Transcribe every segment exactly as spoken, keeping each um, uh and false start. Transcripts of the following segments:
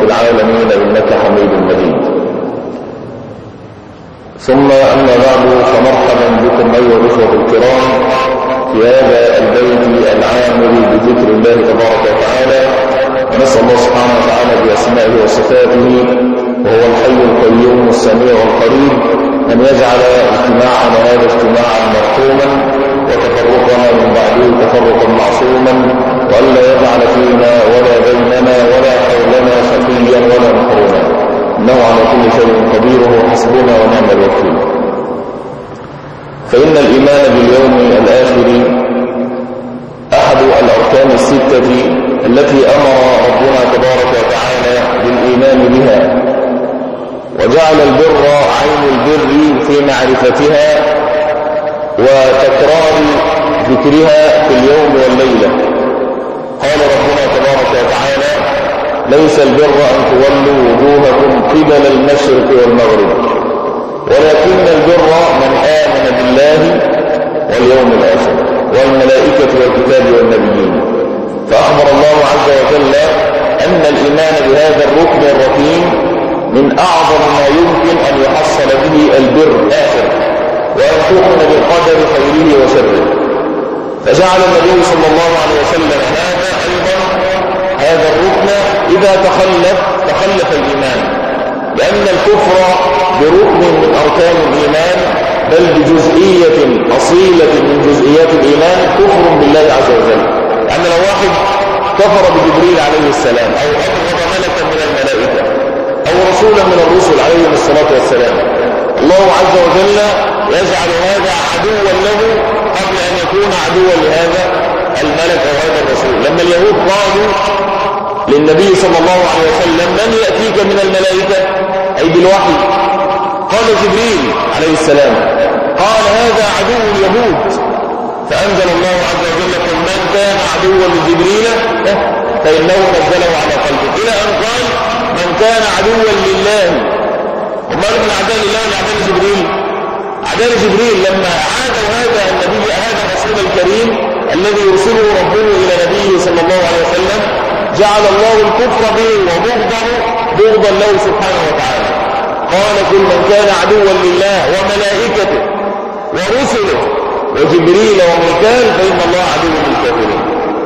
العالمين إنك حميد مجيد. ثم أما بعد، فمرحبا بكم أيها الإخوة الكرام في هذا البيت العامر بذكر الله تبارك وتعالى، ونسأل الله سبحانه وتعالى بأسمائه وصفاته وهو الحي القيوم السميع القريب أن يجعل اجتماعنا هذا اجتماعا مرحوما وتفرقنا من بعده تفرقا معصوما، وألا يجعل فينا ولا بيننا ولا حولنا شقيا ولا محروما، إنه على كل شيء قدير وحسبنا ونعم الوكيل. فإن الإيمان باليوم الآخر أحد الأركان الستة التي أمر ربنا تبارك وتعالى بالإيمان بها، وجعل البر عين البر في معرفتها وتكرار ذكرها في اليوم والليلة. قال ربنا تبارك وتعالى: ليس البر أن تولوا وجوهكم قبل المشرق والمغرب ولكن البر من آمن بالله واليوم الآخر والملائكة والكتاب والنبيين. فأخبر الله عز وجل أن الإيمان بهذا الركن الركين من أعظم ما يمكن أن يحصل به البر آخر، وأن تؤمن بالقدر خيره وشره. فجعل النبي صلى الله عليه وسلم هذا أيضا هذا الركن إذا تخلف تخلف الإيمان، لأن الكفر بركن من أركان الإيمان بل بجزئية أصيلة من جزئيات الإيمان كفر بالله عز وجل. يعني لو واحد كفر بجبريل عليه السلام أو أبغض ملكا من الملائكة أو رسولا من الرسل عليهم الصلاة والسلام، الله عز وجل يجعل هذا عدوا له قبل أن يكون عدوا لهذا الملك أو هذا الرسول. لما اليهود قالوا للنبي صلى الله عليه وسلم: من يأتيك من الملائكة أي بالوحي؟ قال: جبريل عليه السلام. قال: هذا عدو اليهود. فأنزل الله عز وجل: قل من كان عدوا لجبريل فإنه نزله على قلبه، إلى أن قال: من كان عدوا لله. وما من أعداء الله لأعداء جبريل؟ أعداء جبريل لما عادوا هذا النبي هذا الرسول الكريم الذي يرسله ربه إلى نبيه صلى الله عليه وسلم، جعل الله الكفر به وبغضه بغضا له سبحانه وتعالى. قال: كل من كان عدوا لله وملائكته ورسله وجبريل وميكال فإن الله عدو للكافرين.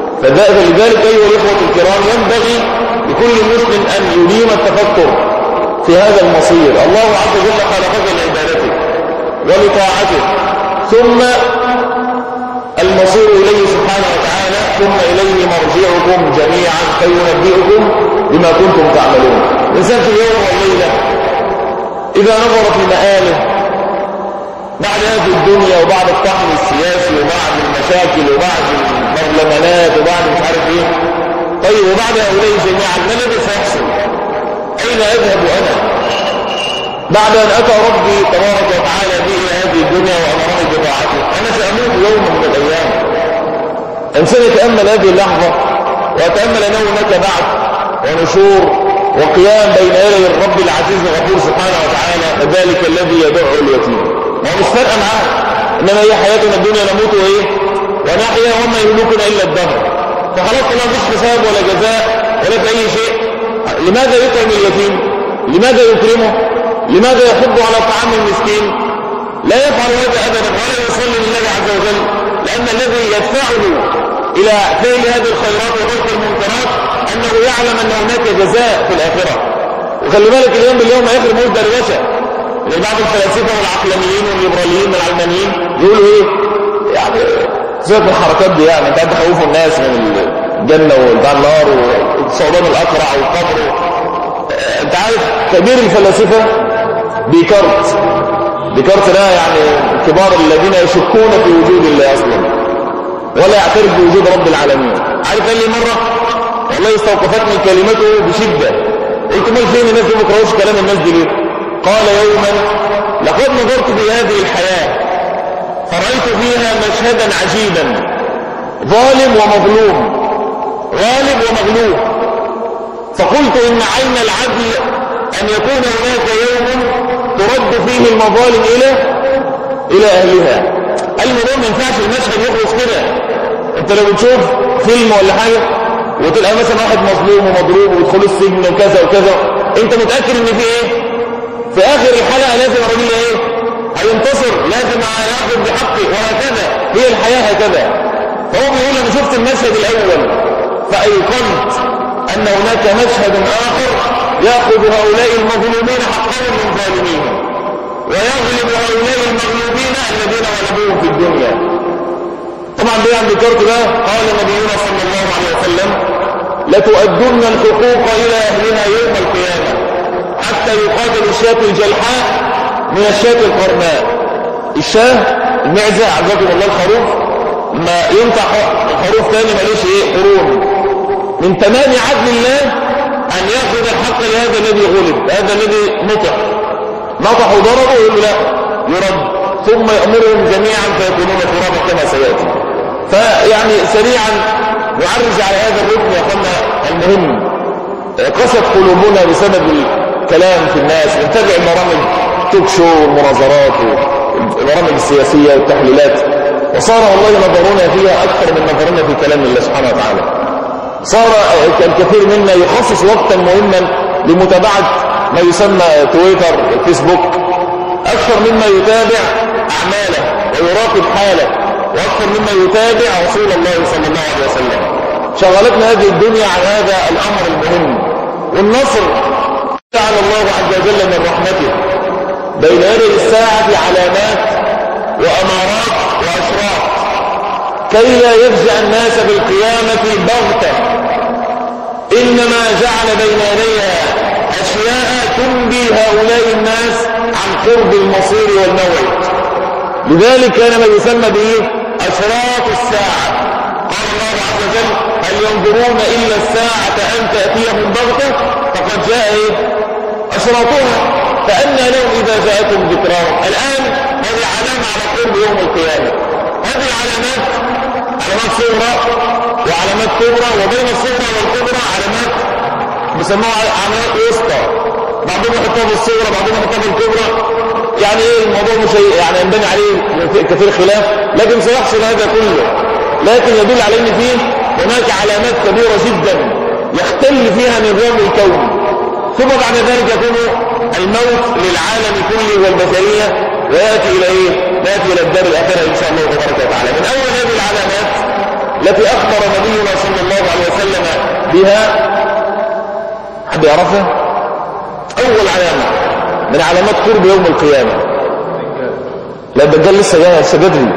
فلذلك أيها الإخوة الكرام ينبغي لكل مسلم أن يديم التفكر في هذا المصير. الله عز وجل خلقك لعبادته ولطاعته، ثم المصير إليه سبحانه وتعالى، ثم إليه مرجعكم جميعا فينبئكم بما كنتم تعملون. الإنسان في اليوم والليلة إذا نظر في مآله بعد هذه الدنيا وبعد الطحن السياسي وبعد المشاكل وبعد البرلمانات وبعد مش عارف ايه، طيب وبعد هؤلاء جميعا ما الذي سيحصل؟ أين أذهب أنا؟ بعد أن أتى ربي تبارك وتعالى بي إلى هذه الدنيا وأمرني بطاعته، أنا سأموت يوم من الأيام. إنسان يتأمل هذه اللحظة ويتأمل أنه هناك بعث ونشور وقيام بين يدي الرب العزيز الغفور سبحانه وتعالى، ذلك الذي يدعو اليتيم. ما هو مش فارقة معاه، إنما هي حياتنا الدنيا نموت وإيه ونحيا وما يهلكنا إلا الدهر. فخلاص ما فيش حساب ولا جزاء ولا في أي شيء. لماذا يطعم اليتيم؟ لماذا يكرمه؟ لماذا يحض على طعام المسكين؟ لا يفعل هذا أبدا ولا يصلي لله عز وجل، لأن الذي يدفعه إلى فعل هذه الخيرات وترك المنكرات أنه يعلم أن هناك جزاء في الآخرة. وخلي بالك اليوم باليوم هيخرب مولد الرشا. بعض الفلاسفة والعقلانيين والليبراليين والعلمانيين يقولوا ايه يعني سيبك من الحركات دي، يعني انت تخوفوا الناس من الجنة وبتاع النار والصعدان الأقرع والقبر. انت عارف كبير الفلاسفة ديكارت ديكارت ده يعني كبار الذين يشكون في وجود الله أصلا ولا يعترف بوجود رب العالمين. عارف قال لي مرة والله استوقفتني كلمته بشدة، قلت مال فين الناس دي ما بيقراوش كلام الناس دي ليه؟ قال: يوما لقد نظرت في هذه الحياة فرأيت فيها مشهدا عجيبا، ظالم ومظلوم، غالب ومغلوب، فقلت إن عين العدل أن يكون هناك يوم ترد فيه المظالم إلى إلى أهلها. الموضوع ما ينفعش المشهد يخلص كده. أنت لو بتشوف فيلم ولا حاجة وتلقى مثلا واحد مظلوم ومضروب ويدخل السجن وكذا وكذا، انت متأكد ان في ايه؟ في اخر الحلقة لازم الراجل ايه؟ هينتصر، لازم ياخذ بحقه، وهكذا هي الحياة هكذا. فهو بيقول انا شفت المشهد الاول فايقنت ان هناك مشهد اخر ياخذ هؤلاء المظلومين حقهم من ظالميهم، ويغلب هؤلاء المغلوبين الذين غلبوهم في الدنيا. طبعا ليه عند الكرت ده؟ قال نبينا صلى الله عليه وسلم لتؤدن الحقوق الى اهلها يوم القيامه حتى يقاتل الشاة الجلحاء من الشاة القرناء. الشاه المعزة عزكم الله، الخروف ما ينفع خروف تاني ماليش ايه قرون. من تمام عدل الله ان ياخذ الحق لهذا الذي غلب، هذا الذي نطح نطح وضربه يقول لا يرد، ثم يأمرهم جميعا فيكونون ترابا كما سياتي. فيعني سريعا نعرج على هذا الركن يا اخوانا المهم. قست قلوبنا بسبب الكلام في الناس، نتابع البرامج توك شو والمناظرات والبرامج السياسيه والتحليلات، وصار والله نظرنا فيها اكثر من نظرنا في كلام الله سبحانه وتعالى. صار الكثير منا يخصص وقتا مهما لمتابعه ما يسمى تويتر فيسبوك اكثر مما يتابع اعماله ويراقب حاله، واكثر مما يتابع رسول الله صلى الله عليه وسلم. شغلتنا هذه الدنيا عن هذا الامر المهم. والنصر جعل الله عز وجل من رحمته بين يدي الساعه علامات وامارات واشراط كي لا يفزع الناس بالقيامه بغته، انما جعل بين يديها اشياء تنبي هؤلاء الناس عن قرب المصير والموعد. لذلك كان ما يسمى به اشراط الساعه. قال الله عز وجل هل ينظرون الا الساعه ان تاتيهم بغته فقد جاء ايه؟ اشراطها فانى لهم اذا جاءتهم ذكراهم. الان هذه علامه على قرب يوم القيامه. هذه العلامات علامات صغرى وعلامات كبرى، وبين الصغرى والكبرى علامات بيسموها علامات وسطى، بعضهم يحطها في الصغرى بعضهم يحطها في الكبرى. يعني ايه الموضوع مش يعني ينبني عليه كثير خلاف، لكن سيحصل هذا كله. لكن يدل على ان فيه هناك علامات كبيره جدا يختل فيها نظام الكون، ثم بعد ذلك يكون الموت للعالم كله والبشريه، وياتي الى ايه؟ ناتي الى الدار الاخره ان شاء الله تبارك وتعالى. من اول هذه العلامات التي اخبر نبينا صلى الله عليه وسلم بها، حد يعرفها؟ اول علامه من علامات قرب يوم القيامه. لا الدجال لسه جاي لسه بدري،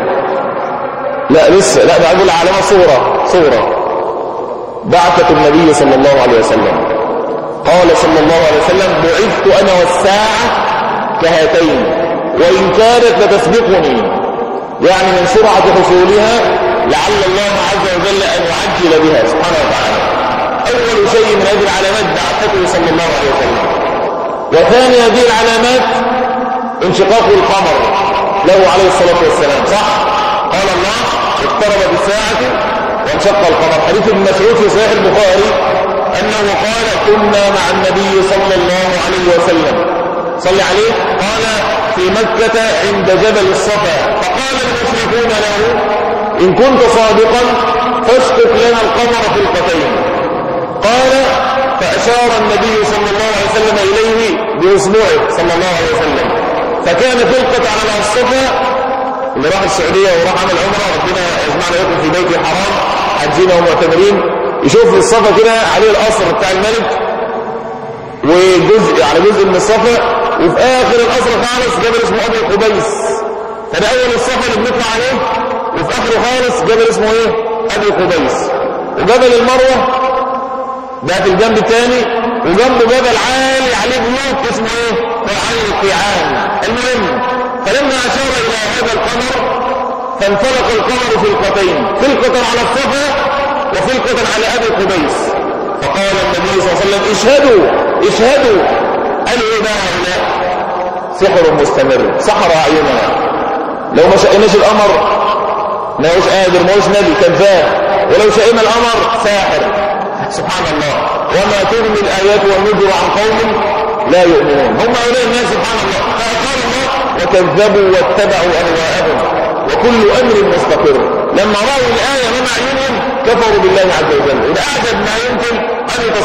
لا لسه، لا بقول علامه صغرى صغرى. بعثة النبي صلى الله عليه وسلم قال صلى الله عليه وسلم بعثت انا والساعه كهاتين وان كانت لتسبقني، يعني من سرعه حصولها لعل الله عز وجل ان يعجل بها سبحانه وتعالى. اول شيء من هذه العلامات بعثته صلى الله عليه وسلم. وثاني هذه العلامات انشقاق القمر له عليه الصلاه والسلام، صح؟ قال الله اقتربت الساعه وانشق القمر. حديث ابن مسعود في صحيح البخاري انه قال كنا مع النبي صلى الله عليه وسلم صلى عليه قال في مكه عند جبل الصفا، فقال المشركون له ان كنت صادقا فاسقط لنا القمر فلقتين. قال فاشار النبي صلى الله عليه وسلم اليه باصبعه صلى الله عليه وسلم، فكان فلقه على الصفا. اللي راح السعوديه وراح عمل عمره ربنا يجمعنا لكم في بيت الحرام حاجين ومعتمرين، يشوف الصفا كده عليه القصر بتاع الملك وجزء على جزء من الصفا، وفي اخر القصر خالص جبل اسمه ابي قبيس. فده اول الصفا اللي بنطلع عليه، وفي اخره خالص جبل اسمه ايه؟ ابي قبيس. وجبل المروه ده في الجنب الثاني، وجنبه جبل عالي عليه بيوت اسمه ايه؟ قرعان القيعان. المهم فلما اشار الى هذا القمر فانفلق القمر فلقتين، فلقه على الصفا وفلقه على ابي قبيس. فقال النبي صلى الله عليه وسلم اشهدوا اشهدوا قالوا ايه بقى هؤلاء؟ سحر مستمر، سحر اعيننا. لو ما شئناش القمر ما هوش قادر، ما هوش نبي كذاب، ولو شئنا القمر ساحر. سبحان الله. وما تغني الايات والنذر عن قوم لا يؤمنون. هم هؤلاء الناس سبحان الله. قال الله وكذبوا واتبعوا اهواءهم وكل امر مستقر. لما راوا الايه من اعينهم كفروا بالله عز وجل. والاعجب ما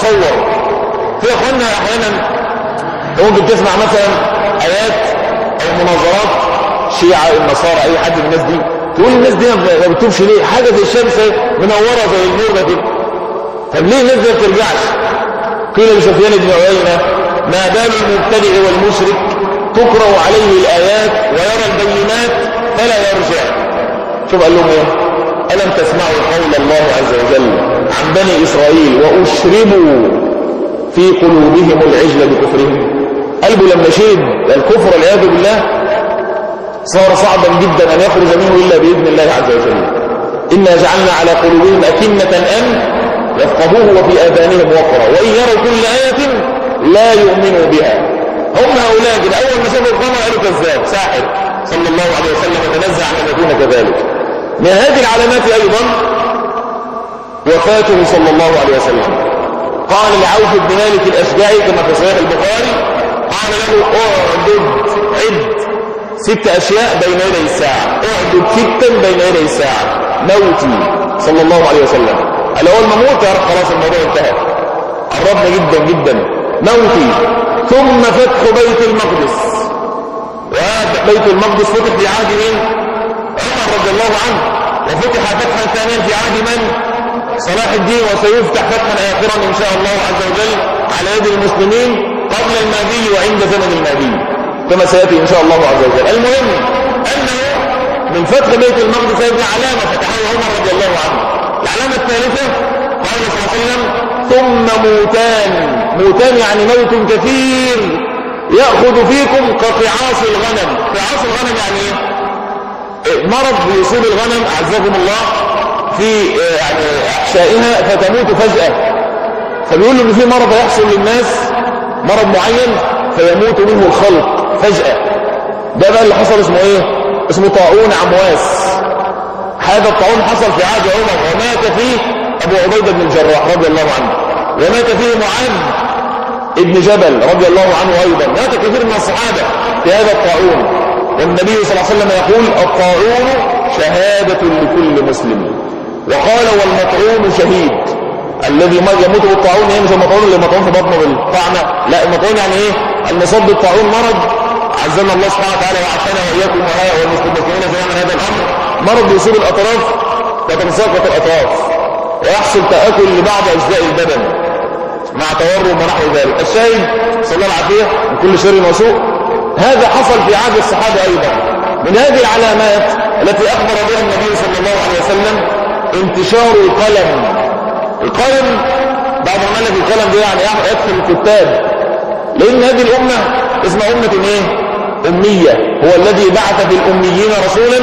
يتصور. في اخواننا احيانا ممكن تسمع مثلا ايات او مناظرات شيعة النصارى اي حد من الناس دي، تقول الناس دي ما بتتوبش ليه؟ حاجه زي الشمس منوره زي النور ده كده. طب ليه الناس دي ما بترجعش؟ قيل لسفيان بن عيينه ما بال المبتدئ والمشرك تقرأ عليه الايات ويرى البينات فلا يرجع. شوف قال لهم ايه؟ ألم تسمعوا قول الله عز وجل عن بني إسرائيل وأشربوا في قلوبهم العجل بكفرهم؟ قلبه لما شيد الكفر والعياذ بالله صار صعبا جدا أن يخرج منه إلا بإذن الله عز وجل. إنا جعلنا على قلوبهم أكنة أن يفقهوه وفي آذانهم وقرا وإن يروا كل آية لا يؤمنوا بها. هم هؤلاء كده أول ما شافوا القمر قالوا كذاب ساحر، صلى الله عليه وسلم تنزع أن يكون كذلك. من هذه العلامات أيضا وفاته صلى الله عليه وسلم. قال لعوف بن مالك الأشجعي كما في صحيح البخاري، قال له اعدد عد ست أشياء بين يدي الساعة، اعدد ستا بين يدي الساعة. موتي صلى الله عليه وسلم، قال أول ما موت خلاص الموضوع انتهى، قربنا جدا جدا. موتي ثم فتح بيت المقدس. وبيت المقدس فتح في عهد مين؟ عمر رضي الله عنه، وفتح فتحا ثانيا في عهد من؟ صلاح الدين، وسيفتح فتحا آخرا إن شاء الله عز وجل على يد المسلمين قبل المهدي وعند زمن المهدي كما سيأتي إن شاء الله عز وجل. المهم أنه من فتح بيت المقدس هذه علامة فتحها عمر رضي الله عنه. العلامة الثالثة قال صلى الله عليه وسلم ثم موتان. موتان يعني موت كثير يأخذ فيكم كقعاص الغنم. قعاص الغنم يعني ايه؟ مرض يصيب الغنم أعزكم الله في يعني أحشائها فتموت فجأة، فبيقول له إن في مرض يحصل للناس، مرض معين فيموت منه الخلق فجأة. ده بقى اللي حصل اسمه ايه؟ اسمه طاعون عمواس. هذا الطاعون حصل في عهد عمر ومات فيه أبو عبيدة بن الجراح رضي الله عنه، ومات فيه معاذ ابن جبل رضي الله عنه أيضا، مات كثير من الصحابة في هذا الطاعون. والنبي صلى الله عليه وسلم يقول الطاعون شهادة لكل مسلم، وقال والمطعون شهيد. الذي يموت بالطاعون ايه؟ مش المطعون اللي مطعون في بطنه بالطعنة، لا المطعون يعني ايه؟ المصاب بالطاعون مرض عزنا الله سبحانه وتعالى وعافانا واياكم والمستضعفين في من هذا الامر، مرض يصيب الاطراف وتتساقط الاطراف ويحصل تآكل لبعض اجزاء البدن مع تورم ونحو ذلك. الشاهد صلى الله العافية من كل شر وسوء. هذا حصل في عهد الصحابة أيضا. من هذه العلامات التي أخبر بها النبي صلى الله عليه وسلم انتشار القلم. القلم بعض ما لك القلم ده يعني يدخل الكتاب، لأن هذه الأمة اسمها أمة إيه؟ أمية. هو الذي بعث في الأميين رسولا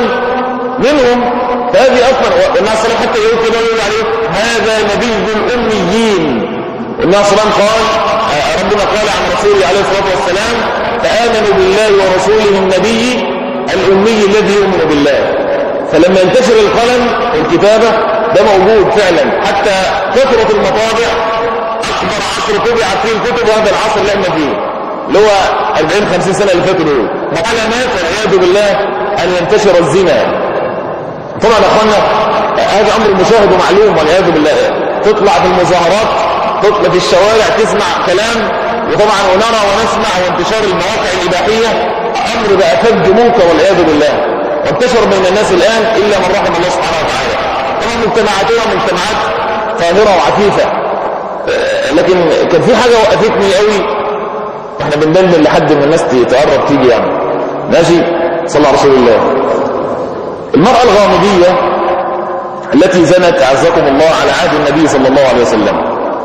منهم. فهذه أصلا والناس صلى حتى يقول كده يقول عليه هذا نبي الأميين. والناس صلى قال ربنا قال عن رسوله عليه الصلاة والسلام فآمنوا بالله ورسوله النبي الأمي الذي يؤمن بالله. فلما ينتشر القلم والكتابة ده موجود فعلا، حتى كثرة المطابع. أكبر عصر طبعت فيه الكتب وهذا العصر اللي احنا فيه اللي هو أربعين خمسين سنة اللي فاتوا دول. علامات والعياذ بالله أن ينتشر الزنا. طبعا يا اخوانا هذا أمر مشاهد ومعلوم والعياذ بالله. تطلع في المظاهرات، تطلع في الشوارع تسمع كلام، وطبعا ونرى ونسمع وانتشار المواقع الإباحية أمر بقى فج منكر والعياذ بالله، وانتشر بين الناس الآن إلا من رحم الله سبحانه وتعالى. طبعا مجتمعاتنا مجتمعات طاهرة وعفيفة، لكن كان في حاجة وقفتني قوي. احنا بندندن لحد من الناس تقرب تيجي يعني ماشي. صلى على رسول الله. المرأة الغامضية التي زنت أعزكم الله على عهد النبي صلى الله عليه وسلم،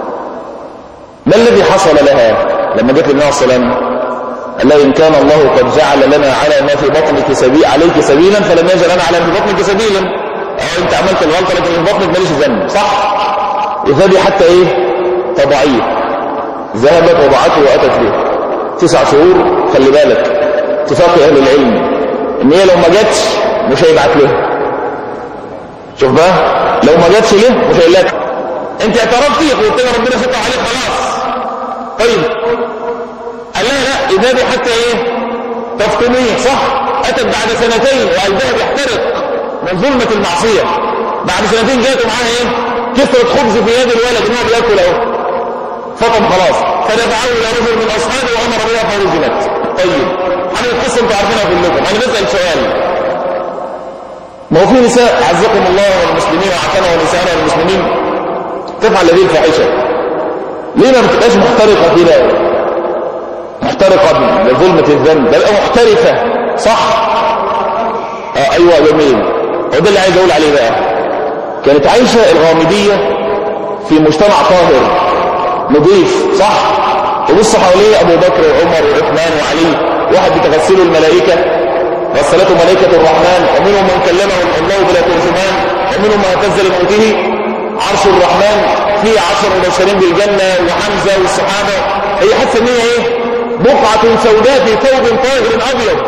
ما الذي حصل لها لما جت النبي صلى الله عليه وسلم؟ قال لها إن كان الله قد جعل لنا على ما في بطنك سبيل عليك سبيلا فلم يجعل لنا على ما في بطنك سبيلا. أو أنت عملت الغلطة لكن في بطنك ماليش ذنب، صح؟ وفادي حتى إيه؟ تضعيه. ذهبت وضعته وأتت به تسع شهور. خلي بالك اتفاق أهل العلم إن هي لو ما جاتش مش هيبعت لها. شوف بقى لو ما جاتش ليه مش هيقول لك انت اعترفتي وقلت لها ربنا ستر عليك خلاص. طيب قال لها لا اذهبي حتى ايه تفطميه، صح؟ اتت بعد سنتين وقلبها بيحترق من ظلمة المعصية. بعد سنتين جاءت معاها ايه؟ كسرة خبز في يد الولد ان هو بياكل اهو. الوطن خلاص، فدفعه الى رجل من اصحابه وامر بها فرجمت. طيب عن القصه انتوا عارفينها كلكم. انا بسال سؤال، ما هو في نساء عزكم الله والمسلمين وعافانا ونساءنا والمسلمين تفعل هذه الفاحشه، ليه ما بتبقاش محترقه كده؟ محترقه لظلمه الذنب، بل محترفه. صح؟ اه ايوه جميل. وده اللي عايز اقول عليه بقى. كانت عايشه الغامديه في مجتمع طاهر نظيف، صح؟ وبص حواليه ابو بكر وعمر وعثمان وعلي، واحد بتغسله الملائكه غسلته ملائكه الرحمن، ومنهم من كلمه الله بلا ترجمان، ومنهم من اهتز لموته عرش الرحمن، في عشر مبشرين بالجنه وحمزه والصحابه. هي حاسه ان هي ايه؟ بقعه سوداء في ثوب طاهر ابيض،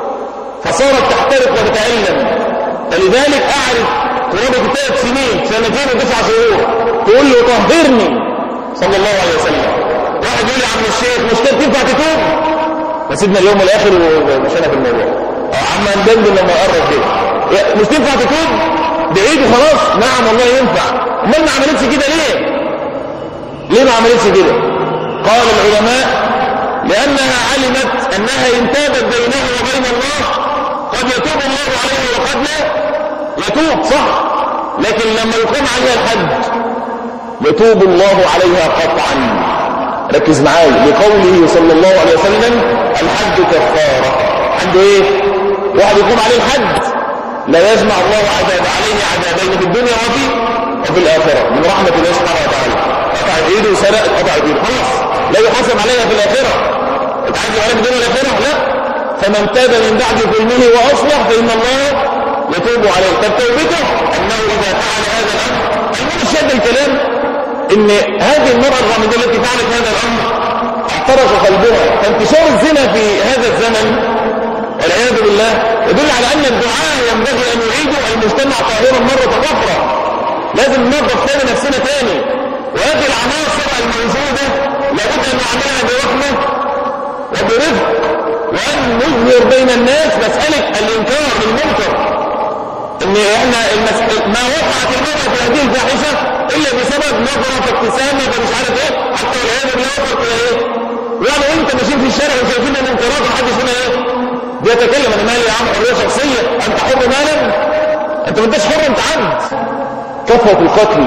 فصارت تحترق وتتألم. فلذلك قعدت قرابه ثلاث سنين سنتين وتسع شهور تقول له طهرني صلى الله عليه وسلم. واحد يقول لي عم الشيخ مش كده تنفع تتوب؟ فسيبنا اليوم الاخر ومشينا في الموضوع. عم ندندن لما يقرب كده مش تنفع تتوب؟ بعيد وخلاص. نعم والله ينفع. امال ما عملتش كده ليه؟ ليه ما عملتش كده؟ قال العلماء لانها علمت انها ان تابت بينها وبين الله قد يتوب الله عليها وقد لا يتوب، صح؟ لكن لما يقوم عليها الحج يتوب الله عليها قطعا. ركز معايا لقوله صلى الله عليه وسلم الحج كفاره. عنده ايه؟ واحد يقوم عليه الحج لا يجمع الله عذاب عليه عذابين في الدنيا وفي وفي الاخره من رحمه الله سبحانه وتعالى. قطعت ايده وسرقت قطعت ايده خلاص لا يحاسب عليها في الاخره. انت عايز عليها في الدنيا والاخره؟ لا. فمن تاب من بعد ظلمه واصلح فان الله يتوب عليه. طب توبته انه اذا فعل هذا الامر، المهم شد الكلام ان هذه المرأة الغامدة التي فعلت هذا الامر احترق قلبها. فانتشار الزنا في هذا الزمن والعياذ بالله يدل على ان الدعاء ينبغي ان يعيدوا المجتمع طاهرا مرة اخرى. لازم ننظف ثاني نفسنا ثاني، وهذه العناصر الموجودة لابد ان نعملها برحمة وبرفق، وان نظهر بين الناس مسألة الانكار للمنكر. ان احنا المس... ما وقعت المرأة في هذه الفاحشة الا بسبب نظرة ابتسامة فمش عارف ايه، حتى والعياذ بالله وصلت الى ايه؟ يعني انت ماشيين في الشارع وشايفين المنكرات محدش هنا ايه؟ بيتكلم انا مالي يا عم، حرية شخصية، انت حر مالا؟ انت ما انتش حر، انت عبد. كثرة القتل،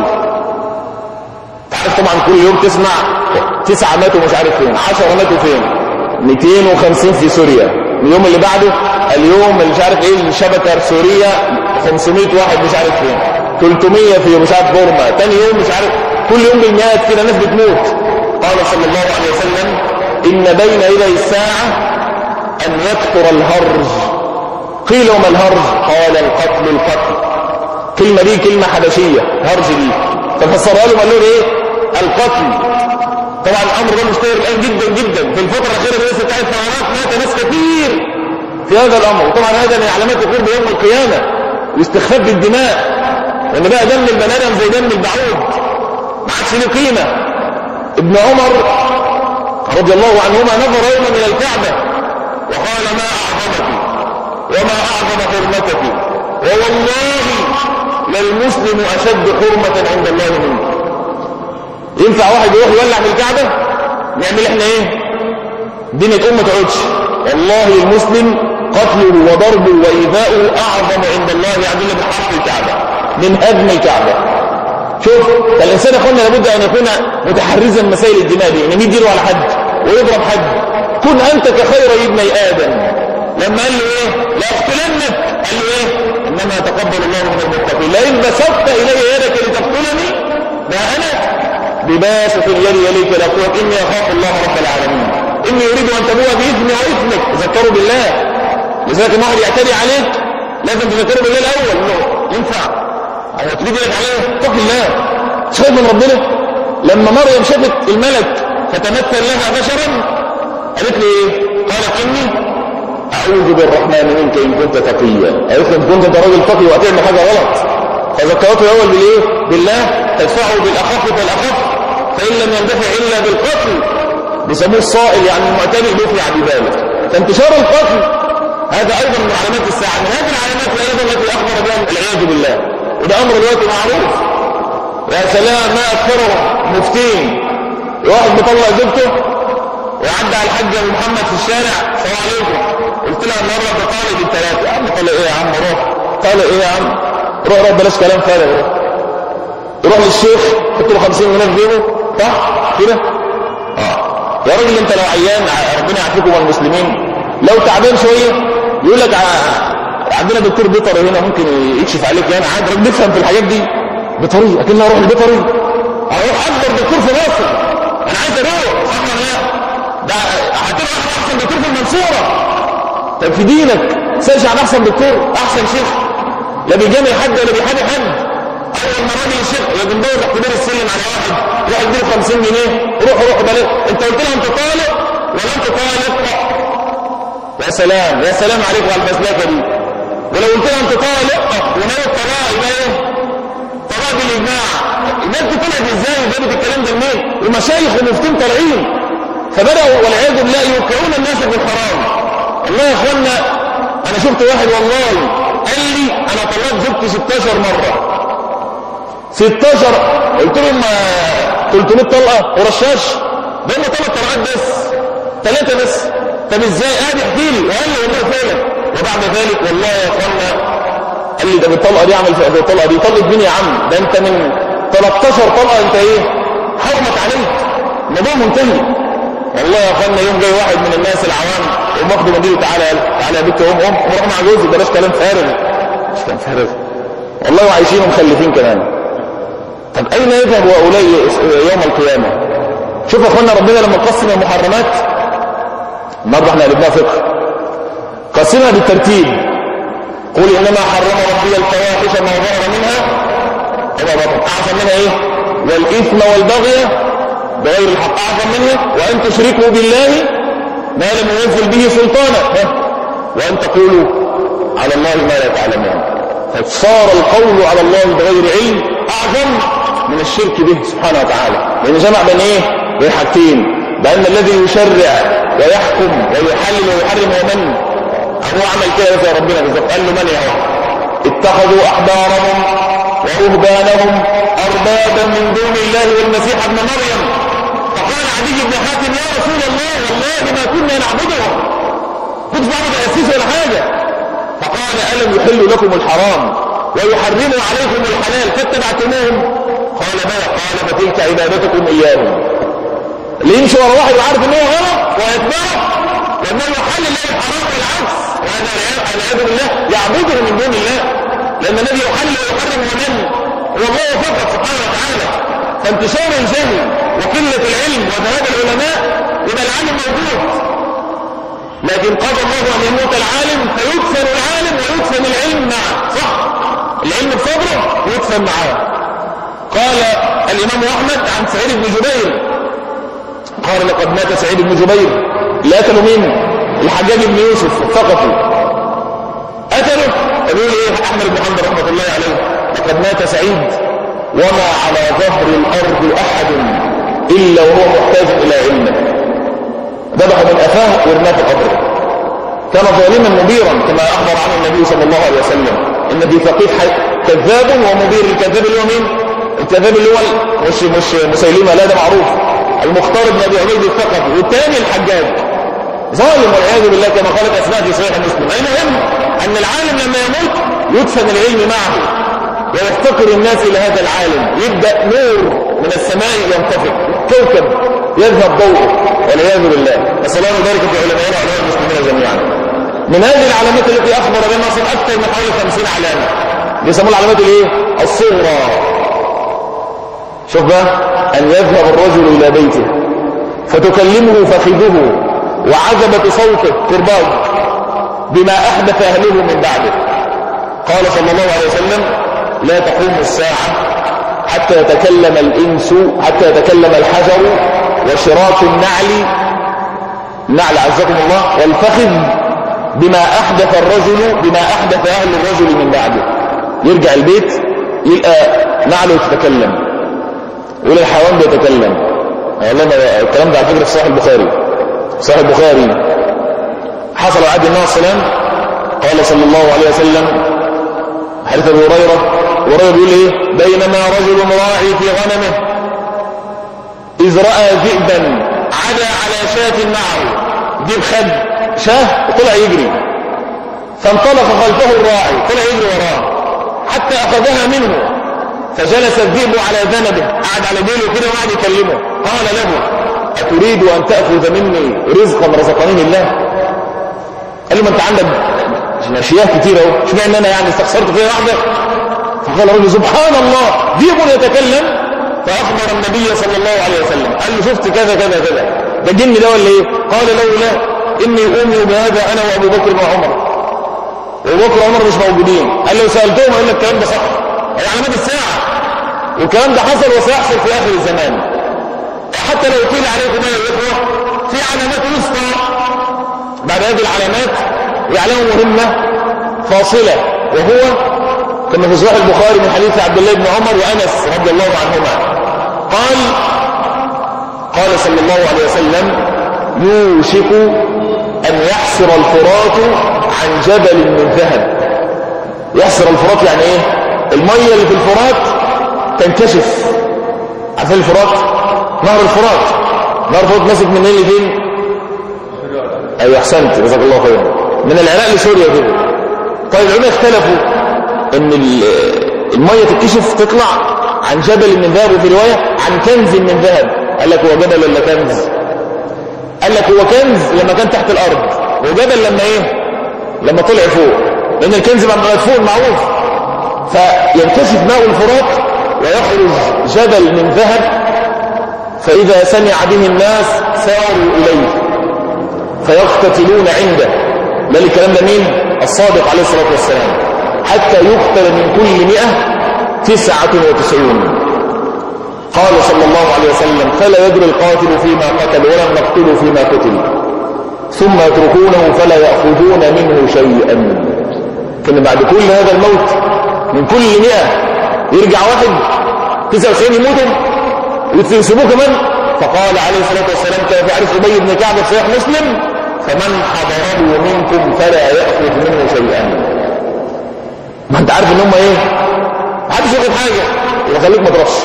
تعرف طبعا كل يوم تسمع تسعة ماتوا مش عارف فين، عشرة ماتوا فين، مئتين وخمسين في سوريا، اليوم اللي بعده اليوم اللي مش عارف ايه الشبكة السورية خمسمائة واحد مش عارف فين، ثلاثمائة في مش عارف بورما، تاني يوم مش عارف، كل يوم بالمئات كده ناس بتموت. قال صلى الله عليه وسلم إن بين يدي الساعة أن يكثر الهرج. قيل وما الهرج؟ قال القتل القتل. كلمة دي كلمة حبشية، هرج دي، ففسرها لهم قال لهم ايه؟ القتل. طبعا الأمر ده مشتهر الآن جدا جدا، في الفترة الأخيرة الناس بتاعت ثورات مات ناس كثير في هذا الأمر. وطبعا هذا من علامات القرب يوم القيامة واستخفاف بالدماء، وان بقى دم البني ادم زي دم البعوض ما عادش له قيمه. ابن عمر رضي الله عنهما نظر يوما الى الكعبه وقال ما اعظمك وما اعظم حرمتك، ووالله للمسلم اشد حرمه عند الله منك. ينفع واحد يروح يولع في الكعبه؟ نعمل احنا ايه؟ الدنيا تقوم ما تقعدش. والله المسلم قتله وضربه وايذاؤه اعظم عند الله عز وجل من حرق الكعبه، من هدم الكعبه. شوف الانسان يا اخوانا لابد ان يكون متحرزا مسائل الدماء دي، ان مين يديله على حد ويضرب حد. كن انت كخير ابني ادم. لما قال له ايه؟ لا اقتلنك، قال له ايه؟ انما يتقبل الله من المتقين. لئن بسطت الي يدك لتقتلني ما انا بباسط اليد اليك لاقتلك اني اخاف الله رب العالمين، اني اريد ان تبوء باثمي واثمك. تذكروا بالله. لذلك ما واحد يعتدي عليك لازم تذكره بالله الاول انه ينفع او تريد لك عليه اتق الله، خايف من ربنا. لما مريم شافت الملك فتمثل لها بشرا قالت لي ايه؟ قالت اني اعوذ بالرحمن منك ان كنت تقيا. قالت له ان كنت انت راجل تقي وهتعمل حاجه غلط، فذكرته الاول بالايه؟ بالله. تدفعه بالاخف فالاخف، فان لم يندفع الا بالقتل بيسموه الصائل، يعني المعتدي دفع بذلك. فانتشار القتل هذا ايضا من علامات الساعه، من هذه العلامات ايضا التي اخبر بها العياذ بالله، وده امر دلوقتي معروف. يا سلام ما اكثره مفتين واحد بيطلق زوجته ويعدي على الحاج ابو محمد في الشارع، السلام عليكم، قلت لها النهارده انت طالق الثلاثه. يا عم طالق ايه يا عم؟ روح. طالق ايه يا عم؟ روح روح بلاش كلام فارغ. روح يروح للشيخ يحط له خمسين جنيه في جيبه، صح كده؟ اه يا راجل انت لو عيان ربنا يعافيكم والمسلمين، لو تعبان شويه يقول لك عندنا دكتور بيطري هنا ممكن يكشف عليك، يعني عادي راجل بيفهم في الحاجات دي. بيطري اكن اروح البيطري، اروح اكبر دكتور في مصر، انا عايز اروح، صح ولا لا؟ ده هتبقى احسن دكتور في المنصوره. طب في دينك سالش عن احسن دكتور، احسن شيخ، لا بيجامل حد ولا بيحامي حد. اول ما راجل الشيخ يا جندور رحت بير السلم على واحد راح يديله خمسين جنيه، روح روح بلاش. انت قلت لها انت طالق ولا انت طالق؟ يا سلام يا سلام عليك وعلى المسلكه دي. ولو قلت لها انت طالق وناوي الطلاق يبقى ايه؟ طلاق بالاجماع. الناس دي طلعت ازاي وجابت الكلام ده منين؟ ومشايخ ومفتين طالعين، فبداوا والعياذ بالله يوقعون الناس بالحرام. والله يا اخوانا انا شفت واحد والله قال لي انا طلقت زوجتي ستاشر مره. ستاشر قلت لهم تلتمية طلقه ورشاش؟ ده هم ثلاث طلقات بس، ثلاثه بس. طب ازاي؟ قاعد يحكي لي وقال لي والله فعلا. وبعد ذلك والله يا اخوانا قال لي ده بالطلقه دي عمل في الطلقه دي. طلقت مين يا عم؟ ده انت من تلتاشر طلقه انت ايه؟ حرمت عليك، الموضوع منتهي. والله يا اخوانا يوم جاي واحد من الناس العوام يقوم واخده مديره، تعالى تعالى يا بنت ام ام روح مع جوزي، بلاش كلام فارغ. مش كلام فارغ والله، وعايشين ومخلفين كمان. طب اين يذهب هؤلاء يوم القيامه؟ شوف يا اخوانا ربنا لما قسم المحرمات، النهارده احنا قلبناها فقه، قسمها بالترتيب. قل انما حرم ربي الفواحش ما ظهر منها وما بطن، اعظم منها ايه؟ والاثم والبغي بغير الحق، اعظم منها وان تشركوا بالله ما لم ينزل به سلطانا، وان تقولوا على الله ما لا تعلمون. فصار القول على الله بغير علم اعظم من الشرك به سبحانه وتعالى، لان جمع بين ايه؟ بين حاجتين، بان الذي يشرع ويحكم ويحلل ويحرم هو من؟ هو عمل كده زي ربنا بالظبط، قال له من يا رب؟ اتخذوا احبارهم ورهبانهم اربابا من دون الله والمسيح ابن مريم. فقال عدي بن حاتم يا رسول الله والله ما كنا نعبدهم، كنت بعمل تاسيس ولا حاجه. فقال الم يحل لكم الحرام ويحرموا عليكم الحلال فاتبعتموهم؟ قال بلى. قال فتلك عبادتكم اياهم. اللي يمشي ورا واحد وعارف ان هو غلط ويتبعه لانه يحل له الحرام والعكس، وهذا والعياذ بالله يعبده من دون الله، لان الذي يحل ويحرم هو من؟ هو الله فقط سبحانه وتعالى. فانتشار الجهل وقله العلم وذهاب العلماء يبقى العالم موجود، لكن قضى الله ان يموت العالم فيدفن العالم ويدفن العلم معه، صح؟ العلم بصبره ويدفن معاه. قال الامام احمد عن سعيد بن جبير قال لقد مات سعيد بن جبير، لا قتلوا مين؟ الحجاج بن يوسف الثقفي قتله. يقول ايه احمد بن حنبل رحمه الله عليه؟ لقد مات سعيد وما على ظهر الارض احد الا وهو محتاج الى علمه. ذبح من افاه ورماه في القبر، كان ظالما مبيرا كما اخبر عنه النبي صلى الله عليه وسلم ان في فقيه كذاب ومبير. الكذاب اللي هو مين؟ الكذاب اللي هو مش مش مسيلمه، لا ده معروف، المختار بن ابي عبيد الثقفي، والثاني الحجاج ظالم والعياذ بالله كما قالت اسماء في صحيح مسلم. المهم ان العالم لما يموت يدفن العلم معه ويفتقر الناس الى هذا العالم، يبدا نور من السماء ينطفئ، كوكب يذهب ضوءه والعياذ بالله. نسال الله يبارك في علمائنا وعلماء المسلمين جميعا. من هذه العلامات التي اخبر بها نصر اكثر من حوالي خمسين علامه بيسموها العلامات الايه؟ الصغرى. شوف بقى، ان يذهب الرجل الى بيته فتكلمه فخذه وعجبة صوته كرباج بما احدث اهله من بعده. قال صلى الله عليه وسلم لا تقوم الساعة حتى يتكلم الانس، حتى يتكلم الحجر وشراك النعل، النعل عزكم الله، والفخذ بما احدث الرجل، بما احدث اهل الرجل من بعده. يرجع البيت يلقى نعله تتكلم، يقول الحيوان بيتكلم. والله الكلام ده على فكره في صحيح البخاري، صحيح البخاري. حصل عهد النبي صلى الله عليه وسلم قال صلى الله عليه وسلم حديث ابي هريره، هريره بيقول ايه؟ بينما رجل راعي في غنمه إذ رأى ذئبا عدا على شاة معه، ذئب خد شاه وطلع يجري، فانطلق خلفه الراعي طلع يجري وراه حتى أخذها منه، فجلس الذئب على ذنبه، قعد على ديله كده وقعد يكلمه، قال له أتريد أن تأخذ مني رزقا رزقني الله؟ قال له ما أنت عندك ماشيات كتير اهو، اشمعنى أنا يعني استخسرت فيها واحدة؟ فقال الرجل سبحان الله ذئب يتكلم. فأخبر النبي صلى الله عليه وسلم، قال له شفت كذا كذا كذا، ده جن ده ولا ايه؟ قال له لا، إني أؤمن بهذا أنا وأبو بكر وعمر، وأبو بكر وعمر مش موجودين. قال له سألتهم قال لك الكلام ده صح، هي علامات الساعة، والكلام ده حصل وسيحصل في آخر الزمان. حتى لو قيل عليكم يا إخوة في علامات وسطى بعد هذه العلامات، وعلامة مهمة فاصلة، وهو كما في صحيح البخاري من حديث عبد الله بن عمر وأنس رضي الله عنهما قال قال صلى الله عليه وسلم يوشك أن يحسر الفرات عن جبل من ذهب. يحسر الفرات يعني ايه؟ المية اللي في الفرات تنكشف. عارفين الفرات؟ نهر الفرات، نهر الفرات ماسك من ايه لفين؟ ايوه احسنت جزاك الله خيرا، من العراق لسوريا كده. طيب العلماء اختلفوا ان المية تتكشف تطلع عن جبل من ذهب، وفي رواية عن كنز من ذهب. قال لك هو جبل ولا كنز؟ قال لك هو كنز لما كان تحت الارض، وجبل لما ايه؟ لما طلع فوق، لان الكنز بقى فوق معروف. فينكشف ماء الفرات ويخرج جبل من ذهب، فاذا سمع به الناس ساروا اليه فيقتتلون عنده. ده الكلام ده مين؟ الصادق عليه الصلاه والسلام. حتى يقتل من كل مئة تسعة وتسعون. قال صلى الله عليه وسلم فلا يدري القاتل فيما قتل ولا المقتول فيما قتل، ثم يتركونه فلا يأخذون منه شيئا. كان بعد كل هذا الموت من كل مئة يرجع واحد تسعة وتسعين يموتوا ويسيبوه كمان. فقال عليه الصلاة والسلام كما في حديث أبي بن كعب في صحيح مسلم فمن حضره منكم فلا يأخذ منه شيئا. ما انت عارف ان هم ايه؟ محدش ياخد حاجة، يخليك ما تروحش.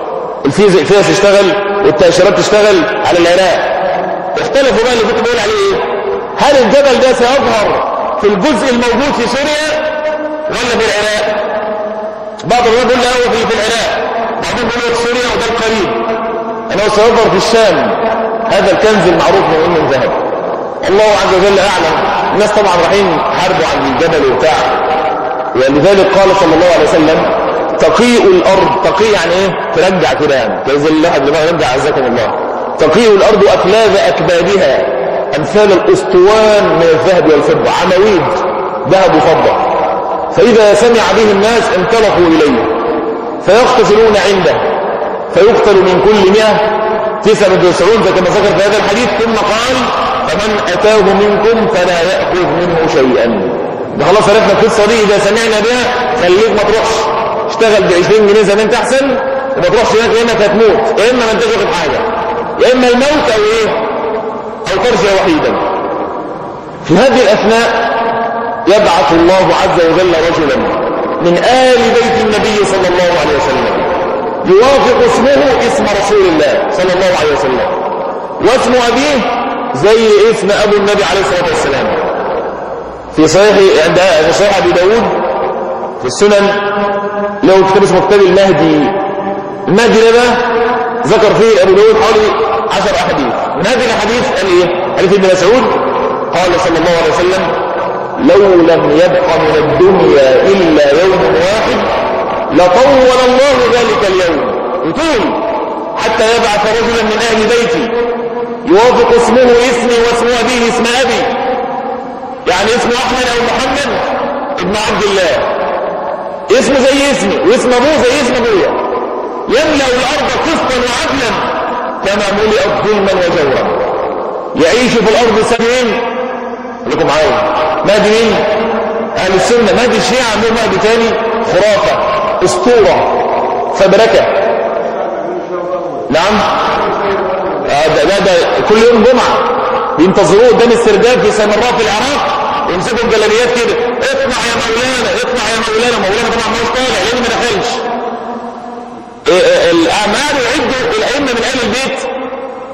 الفيز تشتغل والتأشيرات تشتغل على العراق. اختلفوا بقى اللي كنت بقول عليه ايه؟ هل الجبل ده سيظهر في الجزء الموجود في سوريا ولا في العراق؟ بعض الرجال بيقول لا هو في, في العراق، بعضهم بيقول في سوريا وده القريب، انه سيظهر في الشام هذا الكنز المعروف من من ذهب. الله عز وجل اعلم. الناس طبعا رايحين حاربوا عن الجبل وبتاع، ولذلك قال صلى الله عليه وسلم تقيء الارض. تقيء يعني ايه؟ ترجع كده يعني كذا الواحد لما يرجع عزكم الله. تقيء الارض اكلاذ اكبادها امثال الاسطوان من الذهب والفضه، عواميد ذهب وفضه. فاذا سمع به الناس انطلقوا اليه فيقتتلون عنده فيقتل من كل مئة تسعة وتسعين كما ذكر في هذا الحديث. ثم قال فمن اتاه منكم فلا ياخذ منه شيئا. ده خلاص عرفنا القصه دي. اذا سمعنا بها خليك ما تروحش، اشتغل ب عشرين جنيه زي ما انت احسن، وما تروحش هناك، يا اما هتموت يا اما ما انتش واخد حاجه، يا اما الموت او ايه؟ او ترجع وحيدا. في هذه الاثناء يبعث الله عز وجل رجلا من آل بيت النبي صلى الله عليه وسلم يوافق اسمه اسم رسول الله صلى الله عليه وسلم، واسم أبيه زي اسم أبو النبي عليه الصلاة والسلام. في صحيح عند في صحيح أبي داود في السنن له كتاب اسمه كتاب المهدي. المهدي ده ذكر فيه أبو داود حوالي عشر أحاديث. من هذه الأحاديث قال إيه؟ حديث ابن مسعود قال صلى الله عليه وسلم لو لم يبق من الدنيا إلا يوم واحد لطول الله ذلك اليوم، يطول حتى يبعث رجلا من أهل بيتي يوافق اسمه اسمي واسم أبيه اسم أبي، يعني اسمه أحمد أو محمد ابن عبد الله، اسمه زي اسمي واسم أبوه زي اسم أبويا، يملأ الأرض قسطا وعدلا كما ملئت ظلما وجورا. يعيش في الأرض سبعين لكم معايا مهدي مين؟ أهل السنة. مهدي الشيعة عندهم مهدي تاني خرافة أسطورة فبركة. نعم آه ده, ده, ده كل يوم جمعة بينتظروه قدام السرداب في سامراء في العراق ويمسكوا الجلاليات كده اطلع يا مولانا اطلع يا مولانا. مولانا طبعا مش طالع لأنه ما دخلش. الأعمال يعدوا الأئمة من أهل البيت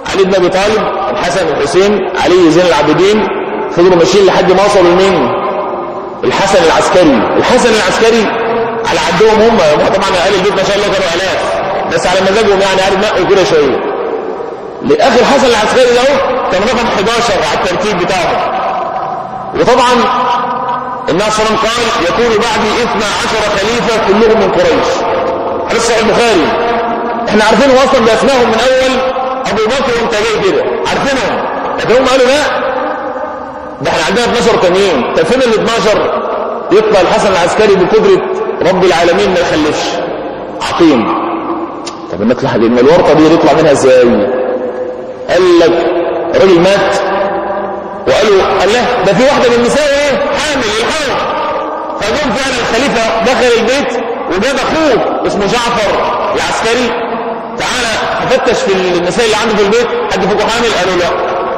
علي بن ابي طالب، الحسن والحسين، علي زين العابدين، فضلوا ماشيين لحد ما وصلوا لمين؟ الحسن العسكري. الحسن العسكري على عدهم هم طبعا اهل البيت ما شاء الله كانوا الاف، بس على مزاجهم يعني عارف نقوا كده شويه. لاخر الحسن العسكري ده كان رقم حداشر على الترتيب بتاعه. وطبعا النبي صلى الله عليه وسلم قال يكون بعدي اثنا عشر خليفه كلهم من قريش. حديث صحيح البخاري، احنا عارفينهم اصلا باسمائهم من اول ابو بكر وانت جاي كده عارفينهم، لكن هم قالوا لا ده احنا عندنا اتناشر تانيين. طب فين ال اتناشر؟ يطلع الحسن العسكري بقدره رب العالمين ما يخلفش عقيم. طب نطلع لان الورطه دي يطلع منها ازاي؟ قال لك راجل مات وقالوا قال له ده في واحده من النساء ايه حامل الحامل. فجم فعلا الخليفه دخل البيت وجاب اخوه اسمه جعفر العسكري، تعالى نفتش في النساء اللي عنده في البيت حد فيكم حامل؟ قالوا لا.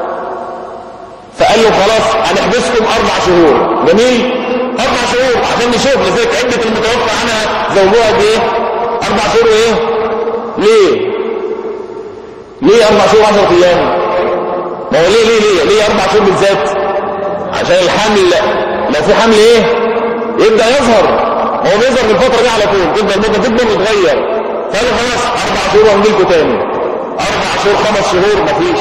فقال له خلاص هنحبسكم اربع شهور. جميل، اربع شهور عشان نشوف. لذلك عده المتوفى عنها زوجها قد ايه؟ اربع شهور. ايه ليه؟ ليه اربع شهور عشرة ايام؟ ما هو ليه ليه ليه ليه اربع شهور بالذات؟ عشان الحمل لو في حمل ايه يبدا يظهر. هو بيظهر في الفتره دي على طول، تبدا المده تكبر وتتغير. فقالوا خلاص اربع شهور وهنجي لكم تاني. اربع شهور خمس شهور مفيش.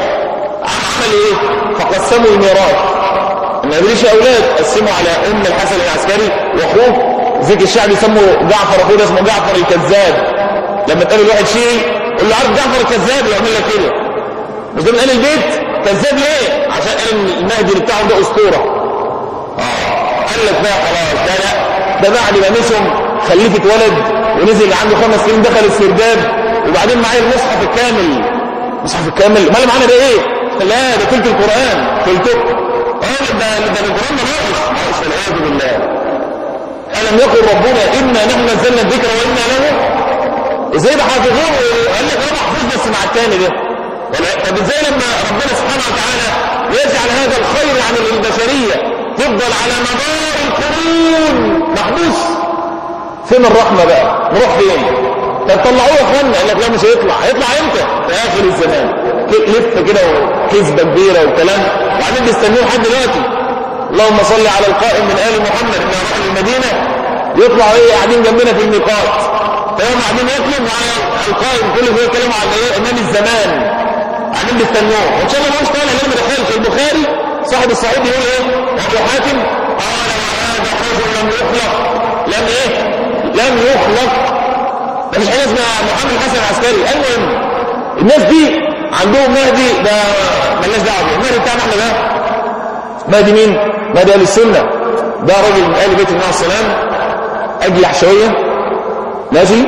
عمل ايه؟ فقسموا الميراث. ما يدريش اولاد، قسموا على ام الحسن العسكري واخوه. ذيك الشعب يسموا جعفر اخوه ده اسمه جعفر الكذاب. لما تقابل واحد شيعي قول له عارف جعفر الكذاب يعمل لك كده. مش ده من اهل البيت؟ كذاب ليه؟ عشان قال ان المهدي اللي بتاعهم ده اسطوره. اه قال لك بقى خلاص ده لا ده بعد ما نسم خلفت ولد ونزل عنده خمس سنين دخل السرداب وبعدين معايا المصحف الكامل. المصحف الكامل امال معانا ده ايه؟ لا ده تلت القران تلته. اه ده ده القران ده ناقص ناقص والعياذ بالله. الم يقل ربنا انا نحن نزلنا الذكر وانا له ازاي ده حافظوه؟ قال لك انا محفوظ بس مع الثاني ده. طب ازاي لما ربنا سبحانه وتعالى يجعل هذا الخير عن البشريه تفضل على مدار القرون محبوس؟ فين الرحمه بقى؟ نروح فين؟ طب طلعوه يا اخوانا. قال لك لا مش هيطلع. هيطلع امتى؟ في اخر الزمان. لف كده وكذبه كبيره وكلام وبعدين بيستنوه لحد دلوقتي. اللهم صل على القائم من ال محمد من اهل المدينه يطلعوا ايه قاعدين جنبنا في الميقات. فهم قاعدين ياكلوا مع القائم كل شويه يتكلموا عن ايه؟ امام الزمان. قاعدين بيستنوه. وان شاء الله مش طالع لما دخل في البخاري صاحب الصحيح يقول ايه؟ ابو حاتم قال وهذا رجل لم يخلق. لم ايه؟ لم يخلق. مفيش حاجه اسمها محمد الحسن العسكري. المهم الناس دي عندهم مهدي ده مالناش دعوه بيه. المهدي بتاعنا احنا ده مهدي مين؟ مهدي اهل السنه. ده راجل من اهل بيت النبي عليه السلام اجلح شويه ماشي.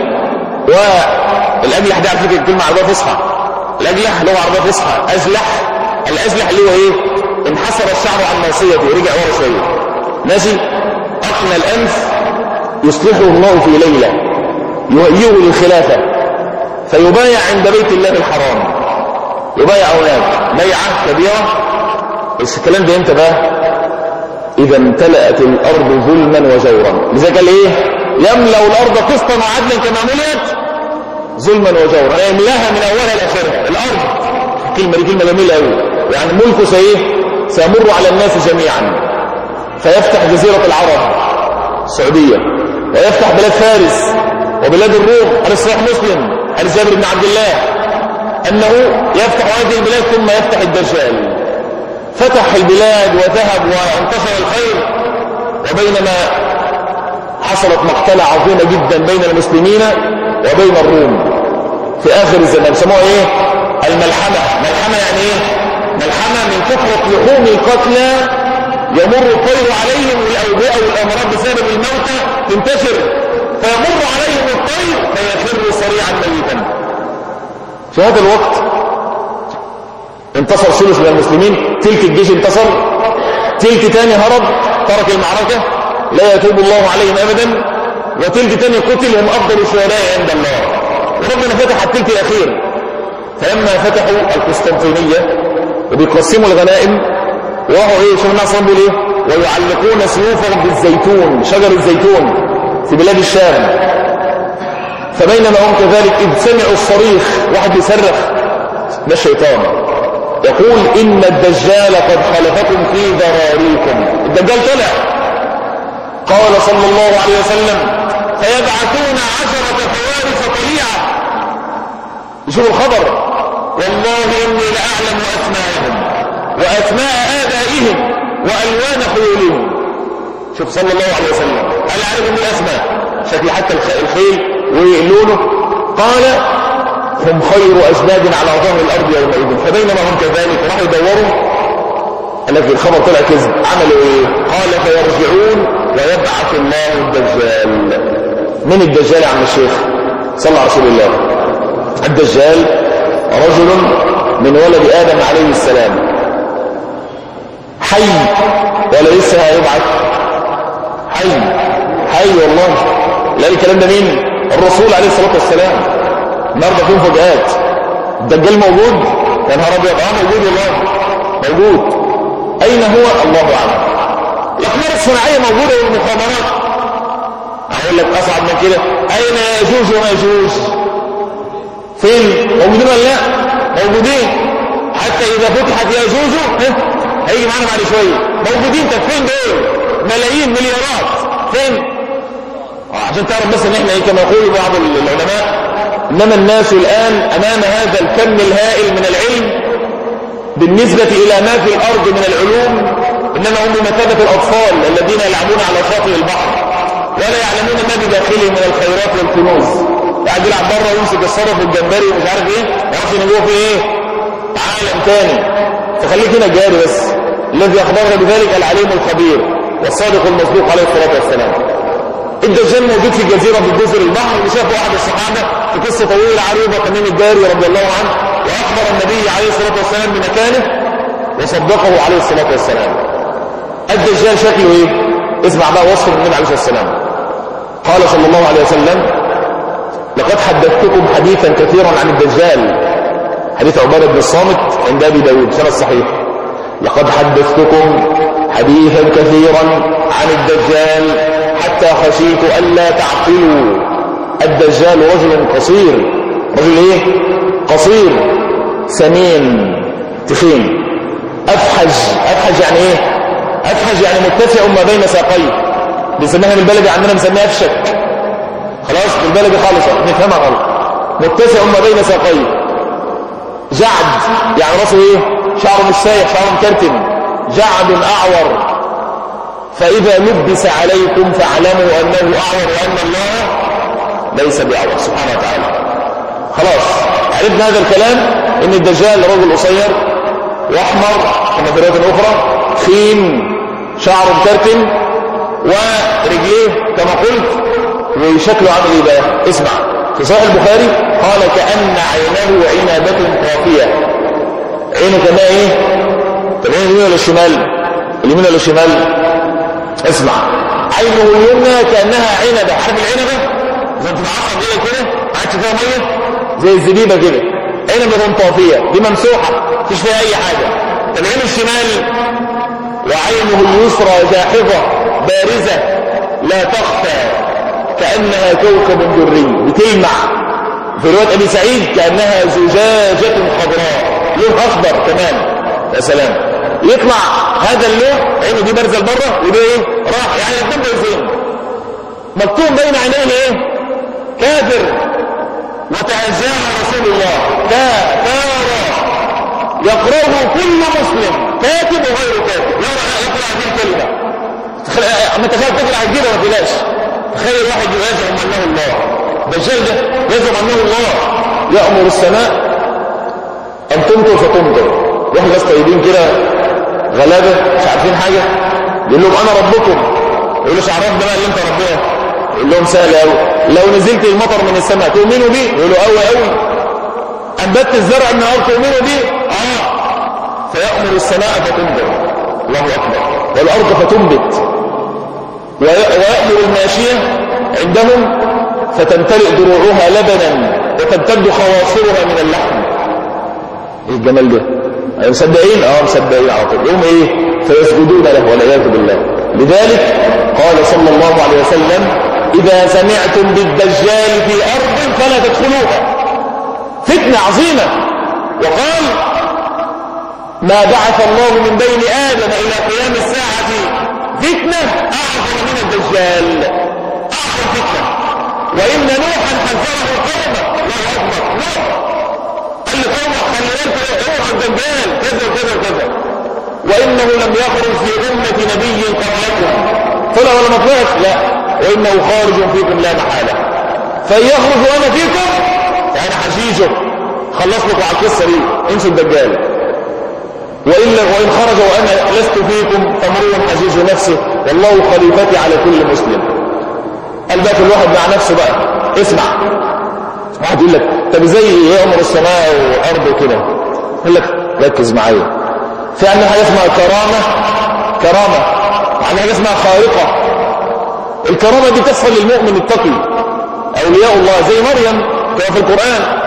والاجلح ده على فكره كلمه عربيه فصحى. الاجلح لغه عربيه فصحى. ازلح الازلح اللي هو ايه؟ انحسر الشعر عن ناصيته رجع ورا شويه ماشي. اقنى الانف يصلحه الله في ليله يهيئه للخلافه فيبايع عند بيت الله الحرام. يبايع هناك بيعه كبيره. بس الكلام ده امتى بقى؟ اذا امتلأت الارض ظلما وجورا. لذلك قال ايه؟ يملأ الارض قسطا وعدلا كما ملئت ظلما وجورا. يملاها من اولها لاخرها. الارض الكلمه دي كلمه جميله قوي. يعني ملكه سايه سيمر على الناس جميعا. فيفتح جزيره العرب السعوديه ويفتح بلاد فارس وبلاد الروم. على صحيح مسلم عن جابر بن عبد الله انه يفتح هذه البلاد ثم يفتح الدجال. فتح البلاد وذهب وانتشر الخير. وبينما حصلت مقتلة عظيمة جدا بين المسلمين وبين الروم في آخر الزمان. سموها ايه؟ الملحمة. ملحمة يعني ايه؟ ملحمة من كثرة لحوم القتلى يمر الطير عليهم والأوبئة والأمراض بسبب الموتى تنتشر فيمر عليهم الطير فيخر سريعا ميتا. في هذا الوقت انتصر ثلث من المسلمين. تلك الجيش انتصر، تلك تاني هرب ترك المعركة لا يتوب الله عليهم أبدا، وتلك تاني قتل هم أفضل الشهداء عند الله. وربنا فتح التلك الأخير. فلما فتحوا القسطنطينية وبيقسموا الغنائم وهو ايه؟ شوف الناس ربوا ليه؟ ويعلقون سيوفهم بالزيتون، شجر الزيتون في بلاد الشام. فبينما هم كذلك إذ سمعوا الصريخ، واحد بيصرخ ده الشيطان، يقول إن الدجال قد خلفكم في ذراريكم. الدجال طلع، قال صلى الله عليه وسلم فيبعثون عشرة فوارس طليعة. يشوفوا الخبر، والله إني لأعلم أسماءهم وأسماء آبائهم وألوان خيولهم. شوف صلى الله عليه وسلم قال عارف من الأسماء، شكل حتى الخيل ولونه. قال هم خير أجناد على ظهر الأرض يومئذ. فبينما هم كذلك راحوا يدوروا، قال لك الخبر طلع كذب، عملوا ايه؟ قال فيرجعون ويبعث الله الدجال. من الدجال يا عم الشيخ؟ صلى على رسول الله. الدجال رجل من ولد آدم عليه السلام، حي ولا لسه هيبعث؟ حي حي والله. لا الكلام ده مين؟ الرسول عليه الصلاة والسلام. النهارده في مفاجآت. الدجال موجود؟ يا نهار ابيض. اه موجود والله موجود. اين هو؟ الله اعلم. الاقمار الصناعيه موجوده والمخابرات. اقول لك اصعب من كده، اين ياجوج وماجوج؟ فين؟ موجودين ولا لا؟ موجودين. حتى اذا فتحت ياجوج هيجي معانا بعد شويه. موجودين. طب فين دول؟ ملايين مليارات. فين؟ عشان تعرف بس ان احنا ايه كما يقول بعض العلماء، انما الناس الان امام هذا الكم الهائل من العلم بالنسبة إلى ما في الأرض من العلوم، إنما هم بمثابة الأطفال الذين يلعبون على شاطئ البحر ولا يعلمون ما بداخله من الخيرات والكنوز. قاعد يلعب بره ويمسك الصرف والجمبري ومش عارف ايه، ما يعرفش ان جوه في ايه؟ عالم تاني. فخليك هنا جاري بس. الذي أخبرنا بذلك العليم الخبير والصادق المصدوق عليه الصلاة والسلام. الدجال موجود في جزيرة بجزر البحر، وشافه أحد الصحابة في قصة طويلة عريضة تميم الداري رضي الله عنه، وأخبر النبي عليه الصلاة والسلام بمكانه وصدقه عليه الصلاة والسلام. الدجال شكله ايه؟ اسمع بقى وصف النبي عليه الصلاة والسلام. قال صلى الله عليه وسلم لقد حدثتكم حديثا كثيرا عن الدجال. حديث عبادة بن الصامت عند أبي داود سنة صحيح. لقد حدثتكم حديثا كثيرا عن الدجال حتى خشيت ألا تعقلوا. الدجال رجل قصير. رجل ايه؟ قصير سمين تخين أفحج. أفحج يعني ايه؟ أفحج يعني متسع ما بين ساقيه. بنسميها بالبلدي عندنا بنسميها أفشك. خلاص بالبلدي خالص نفهمها غلط. متسع ما بين ساقيه. جعد يعني راسه ايه؟ شعره مش سايح، شعره مكرتم. جعد أعور. فإذا لبس عليكم فاعلموا أنه أعور وأن الله ليس بأعور سبحانه وتعالى. خلاص عرفنا هذا الكلام، ان الدجال رجل قصير واحمر كما في رواية اخرى، خين، شعره مكرتم، ورجليه كما قلت، وشكله عامل ايه بقى؟ اسمع في صحيح البخاري قال كأن عينه عنبة طافية. عينه كما ايه؟ طب عينه اليمين ولا الشمال؟ اليمين ولا الشمال؟ اسمع عينه اليمنى كأنها عنبة. عارف العنبة؟ زي ما تتعصب كده كده قاعد فيها ميه زي الزبيبه كده، عنبه طافيه دي ممسوحه مفيش فيها اي حاجه. طب عين الشمال وعينه اليسرى جاحظه بارزه لا تخفى كانها كوكب دري بتلمع. في روايه ابي سعيد كانها زجاجه خضراء لون اخضر كمان. يا سلام. يطلع هذا اللون عينه دي بارزه لبره وده ايه؟ راح يعني الدم زين. مكتوب بين عينيه ايه؟ كافر. وتهجاه رسول الله كافر يقرأه كل مسلم كاتب وغير كاتب. يقرأ هذه الكلمة. اما تخيل تقرأ الجيرة ما تلاش. تخيل واحد يزعم انه الله. الدجال ده يزعم انه الله. يأمر السماء ان تمطر فتمطر. واحد ناس طيبين كده غلابة مش عارفين حاجة يقول لهم انا ربكم. يقول له عرفنا بقى اللي انت ربنا. يقول لهم سهل قوي. لو نزلت المطر من السماء تؤمنوا بيه؟ يقولوا قوي قوي. انبت الزرع النهار تؤمنوا بيه؟ اه. فيأمر السماء فتنبت. الله اكبر. والارض فتنبت. ويأمر الماشية عندهم فتمتلئ دروعها لبنا وتمتد خواصرها من اللحم. ايه الجمال ده؟ ايوه مصدقين؟ اه مصدقين على طول. يوم ايه؟ فيسجدون له والعياذ بالله. لذلك قال صلى الله عليه وسلم إذا سمعتم بالدجال في أرض فلا تدخلوها. فتنة عظيمة. وقال ما بعث الله من بين آدم إلى قيام الساعة فتنة أعظم من الدجال، أعظم فتنة. وإن نوحا حذره قومه، الله أكبر، نوح قال لقومه خلي بالكم اوعوا الدجال كذا وكذا وكذا، وإنه لم يخرج في أمة نبي قبلكم. طلع ولا ما طلعش؟ لا، وإنه خارج فيكم لا محالة، فإن يخرج وأنا فيكم فأنا حشيشه. خلص لكم على القصة دي، انسوا الدجال. وإن وإن خرج وأنا لست فيكم فامرؤ حشيش نفسه والله خليفتي على كل مسلم. قال بقى كل واحد مع نفسه بقى. اسمع، واحد يقول لك طب ازاي يأمر السماء والأرض وكده؟ يقول لك ركز معايا، في عندنا حاجة اسمها كرامة، كرامة عندنا حاجة اسمها خارقة. الكرامة دي تحصل للمؤمن التقي، أولياء الله، زي مريم كما في القرآن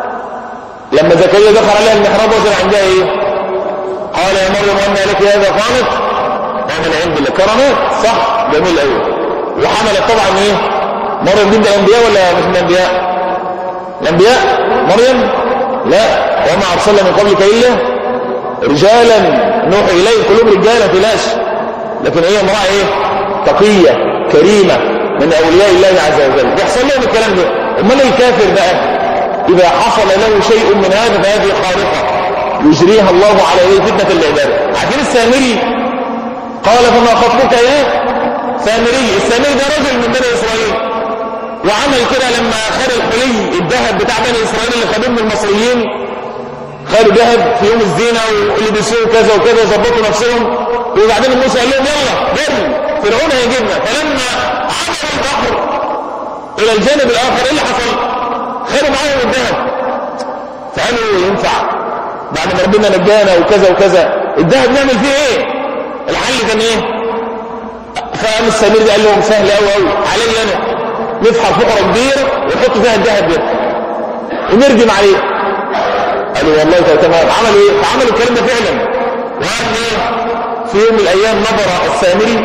لما زكريا دخل عليها المحراب وجد عندها ايه؟ قال يا مريم أن لك هذا؟ قالت أنا من عند الله. كرامات، صح، جميل قوي. وحملت طبعا ايه؟ مريم دي من الأنبياء ولا مش من الأنبياء؟ الأنبياء مريم؟ لا، وما أرسلنا من قبلك إلا رجالا نوحي إليه، كلهم رجاله تلاش، لكن هي امرأة ايه؟ تقية كريمة من أولياء الله عز وجل، بيحصل لهم الكلام ده. امال الكافر بقى إذا حصل له شيء من هذا فهذه خارقة يجريها الله على ايه؟ فتنة العبادة. عارفين السامري؟ قال فما خطبك يا سامري؟ السامري ده رجل من بني إسرائيل، وعمل كده لما خد الحلي الذهب بتاع بني إسرائيل اللي خدوه من المصريين، خدوا ذهب في يوم الزينة ولبسوه كذا وكذا وظبطوا نفسهم، وبعدين موسى قال لهم يلا جري فرعون هيجيبنا. فلما عبروا البحر إلى الجانب الآخر ايه اللي حصل؟ خدوا معاهم الذهب، فقالوا ينفع بعد ما ربنا نجانا وكذا وكذا الذهب نعمل فيه ايه؟ الحل كان ايه؟ فقام السمير ده قال لهم سهل قوي قوي علي انا، نفحر فقره كبير ونحط فيها الذهب ده ونردم عليه. قالوا والله تمام. عملوا ايه؟ فعملوا الكلام ده فعلا. وقال ايه؟ في يوم من الايام نظر السامري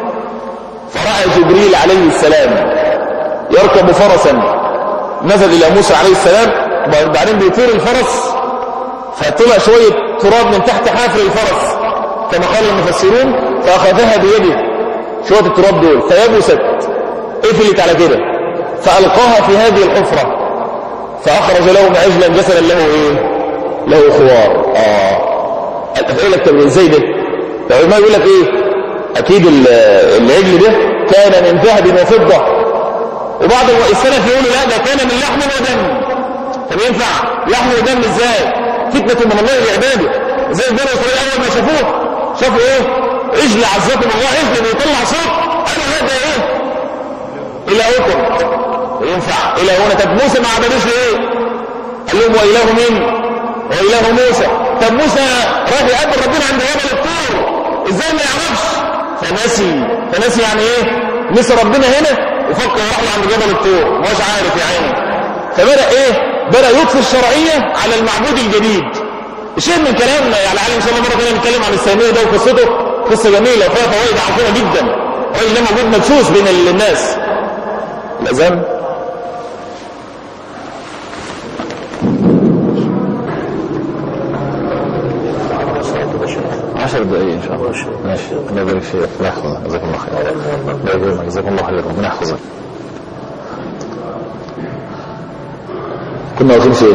فرأى جبريل عليه السلام يركب فرسا نزل الى موسى عليه السلام، وبعدين بيطير الفرس فطلع شويه تراب من تحت حافر الفرس كما قال المفسرون، فاخذها بيده شويه التراب دول فيبست قفلت على كده، فالقاها في هذه الحفره فاخرج لهم عجلا جسدا له ايه؟ له خوار. اه اتقول لك طب ازاي ده؟ العلماء يقول لك ايه؟ اكيد العجل ده كان من ذهب وفضه، وبعض السلف يقولوا لا ده كان من لحم ودم. طب ينفع لحم ودم ازاي؟ فتنه من الله لعباده. زي بني اسرائيل اول ما شافوه شافوا ايه؟ عجل عزكم الله، عجل بيطلع صوت، قالوا هذا ايه؟ الهكم. ينفع الهنا؟ طب موسى ما عبدوش ايه؟ قال لهم واله مين؟ واله موسى. طب موسى راح يقابل ربنا عند جبل الطور، ازاي ما يعرفش؟ فنسي. فنسي يعني ايه؟ نسي ربنا هنا وفكر يروح له عند جبل الطور، مش عارف يا عيني. فبدأ ايه؟ بدأ يطفي الشرعية على المعبود الجديد. شيء من كلامنا يعني على ان شاء الله مرة ثانية نتكلم عن السامية ده وقصته، قصة جميلة وفيها فوائد عظيمة جدا. الراجل ده موجود مدسوس بين الناس. الأذان عشر دقايق ان شاء الله. ماشي، الله يبارك فيك، الله يحفظك، جزاكم الله خير. الله يبارك، جزاكم الله خير، ربنا يحفظك. كنا واقفين فين؟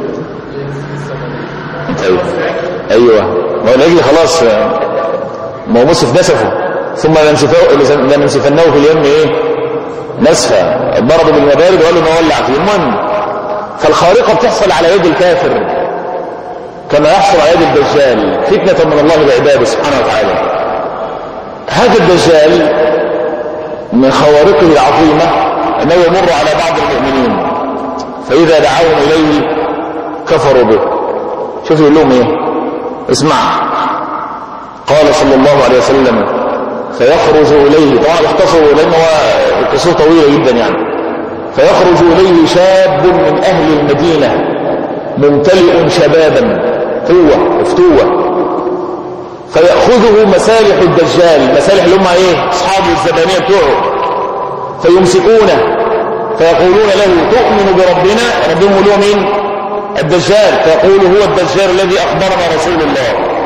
طيب ايوه، ما هو العجل خلاص، ما هو مصف نسفه ثم لننسفنه في اليم ايه؟ نسفا. ضربوا بالمبارد وقالوا نولع فيه. المهم، فالخارقه بتحصل على يد الكافر كما يحصل على يد الدجال، فتنه من الله بعباده سبحانه وتعالى. هذا الدجال من خوارقه العظيمه انه يمر على بعض المؤمنين فاذا دعوهم اليه كفروا به. شوفوا يقول لهم ايه؟ اسمع، قال صلى الله عليه وسلم فيخرج اليه، طبعا اختصروا لانه القصه طويله جدا يعني. فيخرج اليه شاب من اهل المدينه ممتلئ شبابا قوه وفتوه، فياخذه مسالح الدجال، مسالح اللي هم ايه؟ اصحاب الزبانيه بتوعه، فيمسكونه فيقولون له تؤمن بربنا. ربهم له مين؟ الدجال. فيقول هو الدجال الذي اخبرنا رسول الله.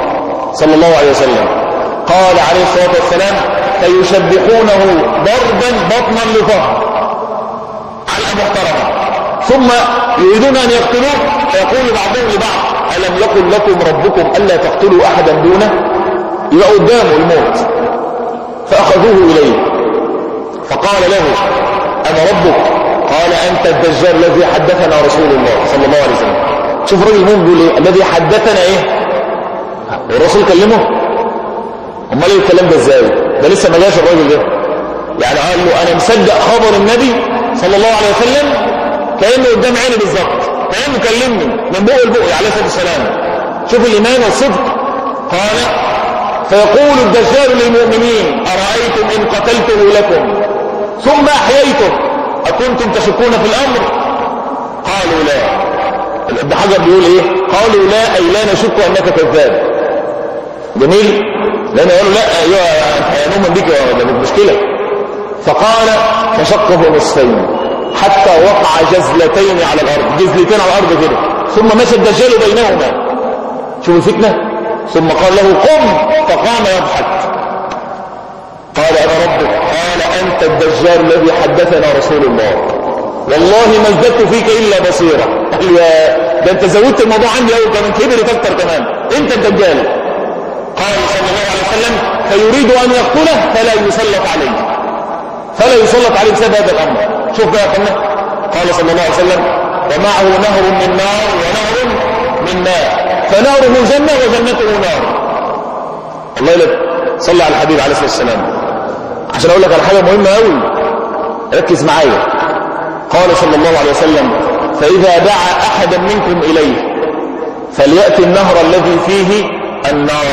صلى الله عليه وسلم. قال عليه الصلاة والسلام فيشبحونه ضربا بطنا لظهر على محترمة، ثم يريدون أن يقتلوه فيقول بعضهم لبعض ألم يقل لكم ربكم ألا تقتلوا أحدا دونه؟ يبقى قدامه الموت. فأخذوه إليه فقال له أنا ربك؟ قال أنت الدجال الذي حدثنا رسول الله صلى الله عليه وسلم. شوف راجل مؤمن بيقول ايه الذي حدثنا ايه، والرسول كلمه. امال ايه الكلام ده ازاي؟ ده لسه ما جاش الراجل ده، يعني قال له انا مصدق خبر النبي صلى الله عليه وسلم كانه قدام عيني بالظبط، كانه كلمني من بق لبق عليه الصلاه والسلام. شوف الايمان والصدق. قال فيقول الدجال للمؤمنين ارايتم ان قتلته لكم ثم احييته اكنتم تشكون في الامر؟ قالوا لا. ابن حجر بيقول ايه؟ قالوا لا اي لا نشك انك كذاب. جميل، لان قالوا لا ايوه نؤمن بك ده مشكله. فقال فشقه نصفين حتى وقع جزلتين على الارض، جزلتين على الارض كده، ثم مشى الدجال بينهما. شوف الفتنه. ثم قال له قم فقام يضحك. قال انا ربك؟ قال انت الدجال الذي حدثنا رسول الله والله ما ازددت فيك الا بصيره. قال يا ده انت زودت الموضوع عندي قوي كمان، كبرت اكتر كمان، انت الدجال. قال صلى الله عليه وسلم فيريد ان يقتله فلا يسلط عليه، فلا يسلط عليه بسبب هذا الامر. شوف بقى قلنا قال صلى الله عليه وسلم ومعه نهر من نار ونهر من ماء فناره جنه وجنته نار. الله لك صلى على الحبيب عليه الصلاه والسلام. عشان اقول لك على حاجه مهمه قوي ركز معايا. قال صلى الله عليه وسلم فإذا دعا أحدا منكم إليه فليأتي النهر الذي فيه النار،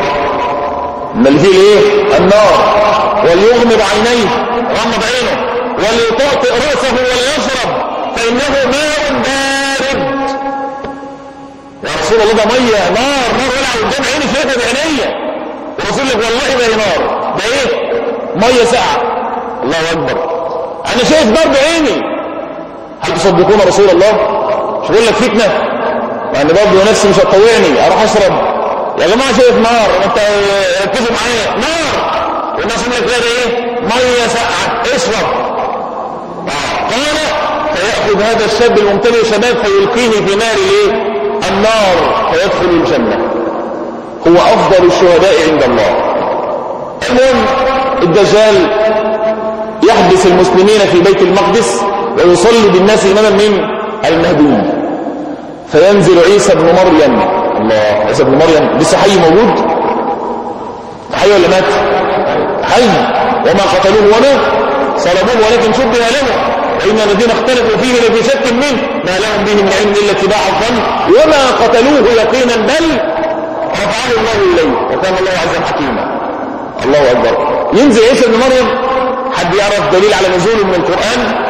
اللي فيه ايه؟ النار، وليغمض عينيه، غمض عينه، وليطأطئ رأسه وليشرب فإنه ماء بارد. يا رسول الله ده مية نار، نار ولع قدام عيني شايفها بعينيا. ورسول الله والله ده نار، ده ايه؟ مية ساقعة. الله أكبر، أنا شايف نار بعيني. هل تصدقون رسول الله؟ مش بقول لك فتنه يعني برضه نفسي مش هتطوعني اروح اشرب؟ يا جماعه شايف نار، انت ركزوا معايا، نار والناس يقول لك ايه؟ ميه ساقعه اشرب. قال فياخذ هذا الشاب الممتلئ شباب فيلقيه في نار الايه؟ النار فيدخل الجنه. هو افضل الشهداء عند الله. المهم الدجال يحبس المسلمين في بيت المقدس ويصلي بالناس إماما من المهدي. فينزل عيسى بن مريم. الله، عيسى بن مريم لسه حي موجود؟ حي ولا مات؟ حي. وما قتلوه وما صلبوه ولكن شبه له وإن الذين اختلفوا فيه لفي شك منه ما لهم به من علم إلا اتباع الظن وما قتلوه يقينا بل رفعه الله إليه وكان الله عزا حكيما. الله أكبر. ينزل عيسى بن مريم. حد يعرف دليل على نزوله من القرآن؟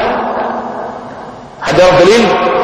حد يعرف دليل؟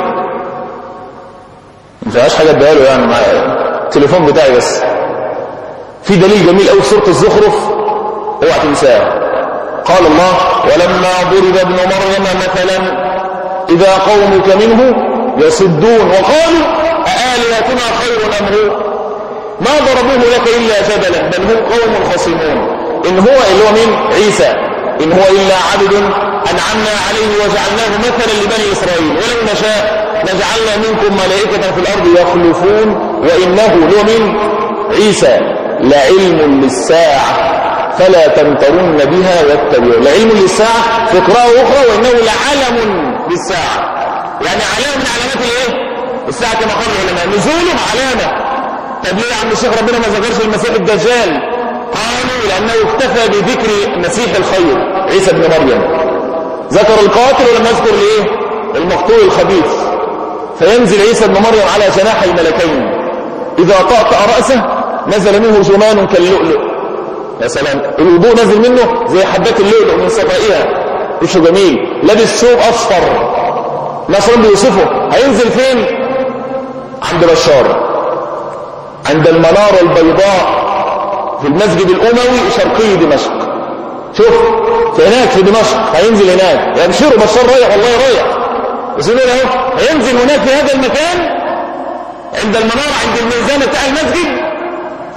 مش عايز حاجه اديها له يعني مع التليفون بتاعي بس. في دليل جميل قوي في سوره الزخرف اوعى تنساه. قال الله ولما ضرب ابن مريم مثلا اذا قومك منه يصدون وقالوا أآلهتنا خير ام هو ما ضربوه لك الا جدلا بل هم قوم خصمون. ان هو اللي هو مين؟ عيسى. ان هو الا عبد أنعمنا عليه وجعلناه مثلا لبني إسرائيل ولو نشاء لجعلنا منكم ملائكة في الأرض يخلفون وإنه له من عيسى لعلم للساعة فلا تمترن بها واتبعوا. لعلم للساعة في قراءة أخرى وإنه لعلم للساعة، يعني علامة من علامات الإيه؟ الساعة كما قال العلماء. نزوله علامة. طب ليه يا عم الشيخ ربنا ما ذكرش المسيح الدجال؟ قالوا لأنه اكتفى بذكر مسيح الخير عيسى بن مريم. ذكر القاتل ولم يذكر الايه؟ المقتول الخبيث. فينزل عيسى بن مريم على جناحي ملكين اذا طأطأ رأسه نزل منه جمان كاللؤلؤ. يا سلام، الوضوء نزل منه زي حبات اللؤلؤ من صفائها، وشه جميل، لابس ثوب اصفر. نصر بيوصفه. هينزل فين؟ عند بشار، عند المنارة البيضاء في المسجد الاموي شرقي دمشق. شوف في هناك في دمشق هينزل هناك. يبشروا بشار رايح والله رايح. يقولون اهو هينزل هناك في هذا المكان عند المنارة عند الميزان بتاع المسجد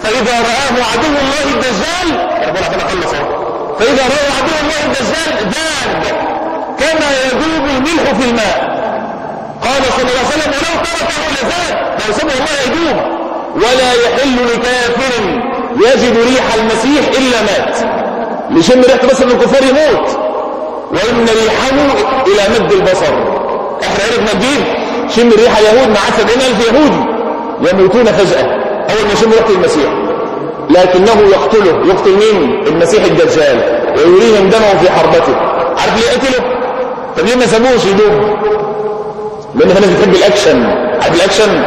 فإذا رآه عدو الله الدجال، أنا بقول عشان أخلص أهو، فإذا رآه عدو الله الدجال ذاب كما يذوب الملح في الماء. قال صلى الله عليه وسلم ولو تركه لذاب، لو سبه الله يذوب. ولا يحل لكافر يجد ريح المسيح إلا مات. لشم ريحته بس من الكفار يموت، وإن ريحه إلى مد البصر. احنا عرفنا نجيب شم ريح اليهود مع سبعين ألف يهودي يموتون فجأة أول ما يشم ريحة المسيح، لكنه يقتله. يقتل مين؟ المسيح الدجال، ويريهم دمه في حربته. عارف ليه قتله؟ طب ليه ما سابوش يدوب؟ لأن في ناس بتحب الأكشن. عارف الأكشن؟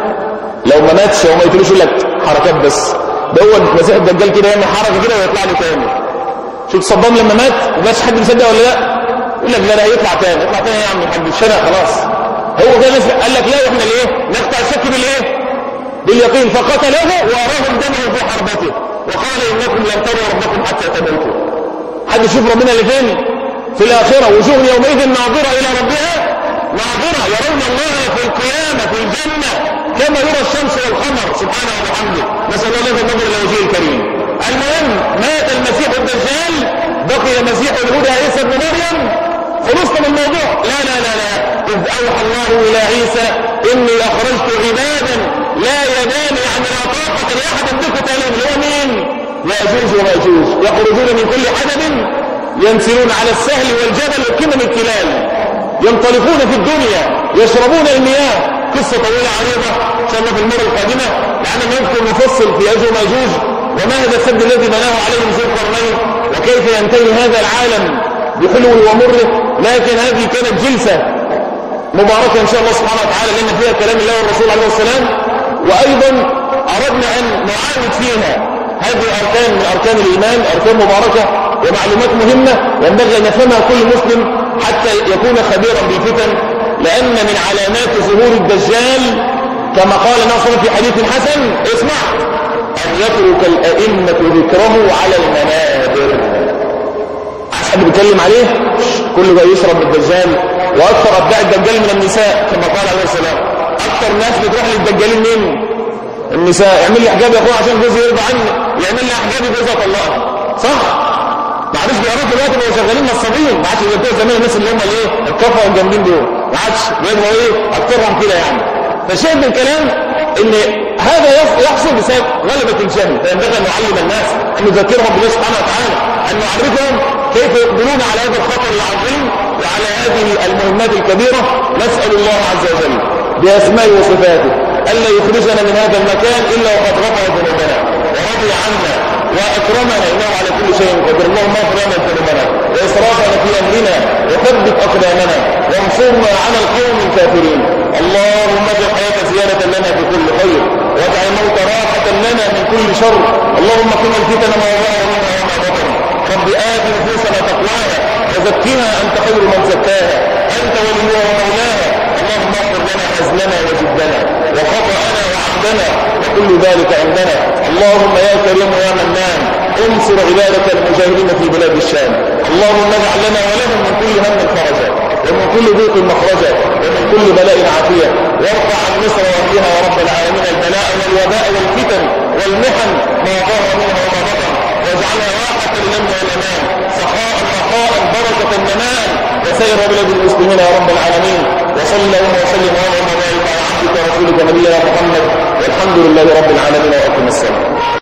لو ما ماتش وما يقتلوش يقول لك حركات بس، ده هو المسيح الدجال كده يعمل حركة كده ويطلع له تاني. شوف صدام لما مات وبس حد بيصدق ولا لا؟ يقول لك لا لا هيطلع تاني. يطلع تاني يا عم الحاج الشارع خلاص. هو كده الناس قال لك لا واحنا ليه؟ نقطع الشك بالايه؟ باليقين. فقتله وأراهم دمه في حربته وقال إنكم لن تروا ربكم حتى تموتوا. حد يشوف ربنا اللي فين؟ في الآخرة. وجوه يومئذ ناظرة إلى ربها ناظرة، يرون الله في القيامة في الجنة كما يرى الشمس والقمر سبحانه وبحمده. نسأل الله أن ننظر إلى وجهه الكريم. المهم مات المسيح الدجال، بقي مسيح الهدى عيسى ابن مريم. خلصنا من الموضوع. لا لا لا لا إذ أوحى الله إلى عيسى إني أخرجت عبادا لا ينام يعني لا طاقة لأحد بقتالهم. اللي هو مين؟ يأجوج ومأجوج يخرجون من كل حدب ينسلون على السهل والجبل وكمم التلال، ينطلقون في الدنيا يشربون المياه. قصة طويلة عريضة إن شاء الله في المرة القادمة، لأننا نذكر مفصل في يأجوج ومأجوج وما هذا السد الذي بناه عليهم ذو القرنين وكيف ينتهي هذا العالم بحلوه ومره. لكن هذه كانت جلسة مباركة إن شاء الله سبحانه وتعالى لأن فيها كلام الله والرسول عليه السلام، وأيضا أردنا أن نعاود فيها هذه أركان من أركان الإيمان، أركان مباركة ومعلومات مهمة ينبغي أن يفهمها كل مسلم حتى يكون خبيرا بالفتن. لأن من علامات ظهور الدجال كما قال النبي في حديث حسن اسمع أن يترك الأئمة ذكره على المنابر. حد بيتكلم عليه كله بقى يشرب بالدجال. واكثر ابداع الدجال من النساء كما قال عليه السلام. اكثر ناس بتروح للدجالين مين؟ النساء. يعمل لي حجاب يا اخويا عشان جوزي يرضى عني، يعمل لي حجاب جوزها طلقها. صح؟ ما عادش بيعرفوا دلوقتي بقوا شغالين نصابين. ما عادش زي زمان الناس اللي هم الايه؟ الكفره والجامدين دول. ما عادش بيبقوا ايه؟ اكثرهم كده يعني. فالشاهد من الكلام ان هذا يحصل بسبب غلبة الجهل، فينبغي ان نعلم الناس ان نذكرهم بالله سبحانه وتعالى، ان نعرفهم كيف يقبلون على هذا الخطر العظيم وعلى هذه المهمات الكبيرة. نسأل الله عز وجل بأسمائه وصفاته ألا يخرجنا من هذا المكان إلا وقد غفر ذنوبنا ورضي عنا وأكرمنا إنه على كل شيء قدير. اللهم اغفر لنا ذنوبنا وإسرافنا في أمرنا وثبت أقدامنا وانصرنا على القوم الكافرين. اللهم اجعل الحياة زيادة لنا في كل خير واجعل الموت راحة لنا من كل شر. اللهم قنا الفتن ما ظهر منها وما بطن. رب آت نفوسنا تقواها وزكها أنت خير من زكاها أنت وليها ومولاها. اللهم اغفر لنا حزننا وجدنا وخطأنا وعمدنا وكل ذلك عندنا. اللهم يا كريم يا منان انصر عبادك المجاهدين في بلاد الشام. اللهم اجعل لنا ولهم من كل هم فرجا ومن كل ضيق مخرجا ومن كل بلاء عافية، وارفع عن مصر واهلها يا رب العالمين البلاء والوباء والفتن والمحن ما ظهر منها وما بطن، واجعلها راحة للأمن والأمان سخاء رخاء بركة نماء وسائر بلاد المسلمين يا رب العالمين. وصلى الله وسلم وبارك على عبدك ورسولك نبينا محمد والحمد لله رب العالمين وأقم الصلاة.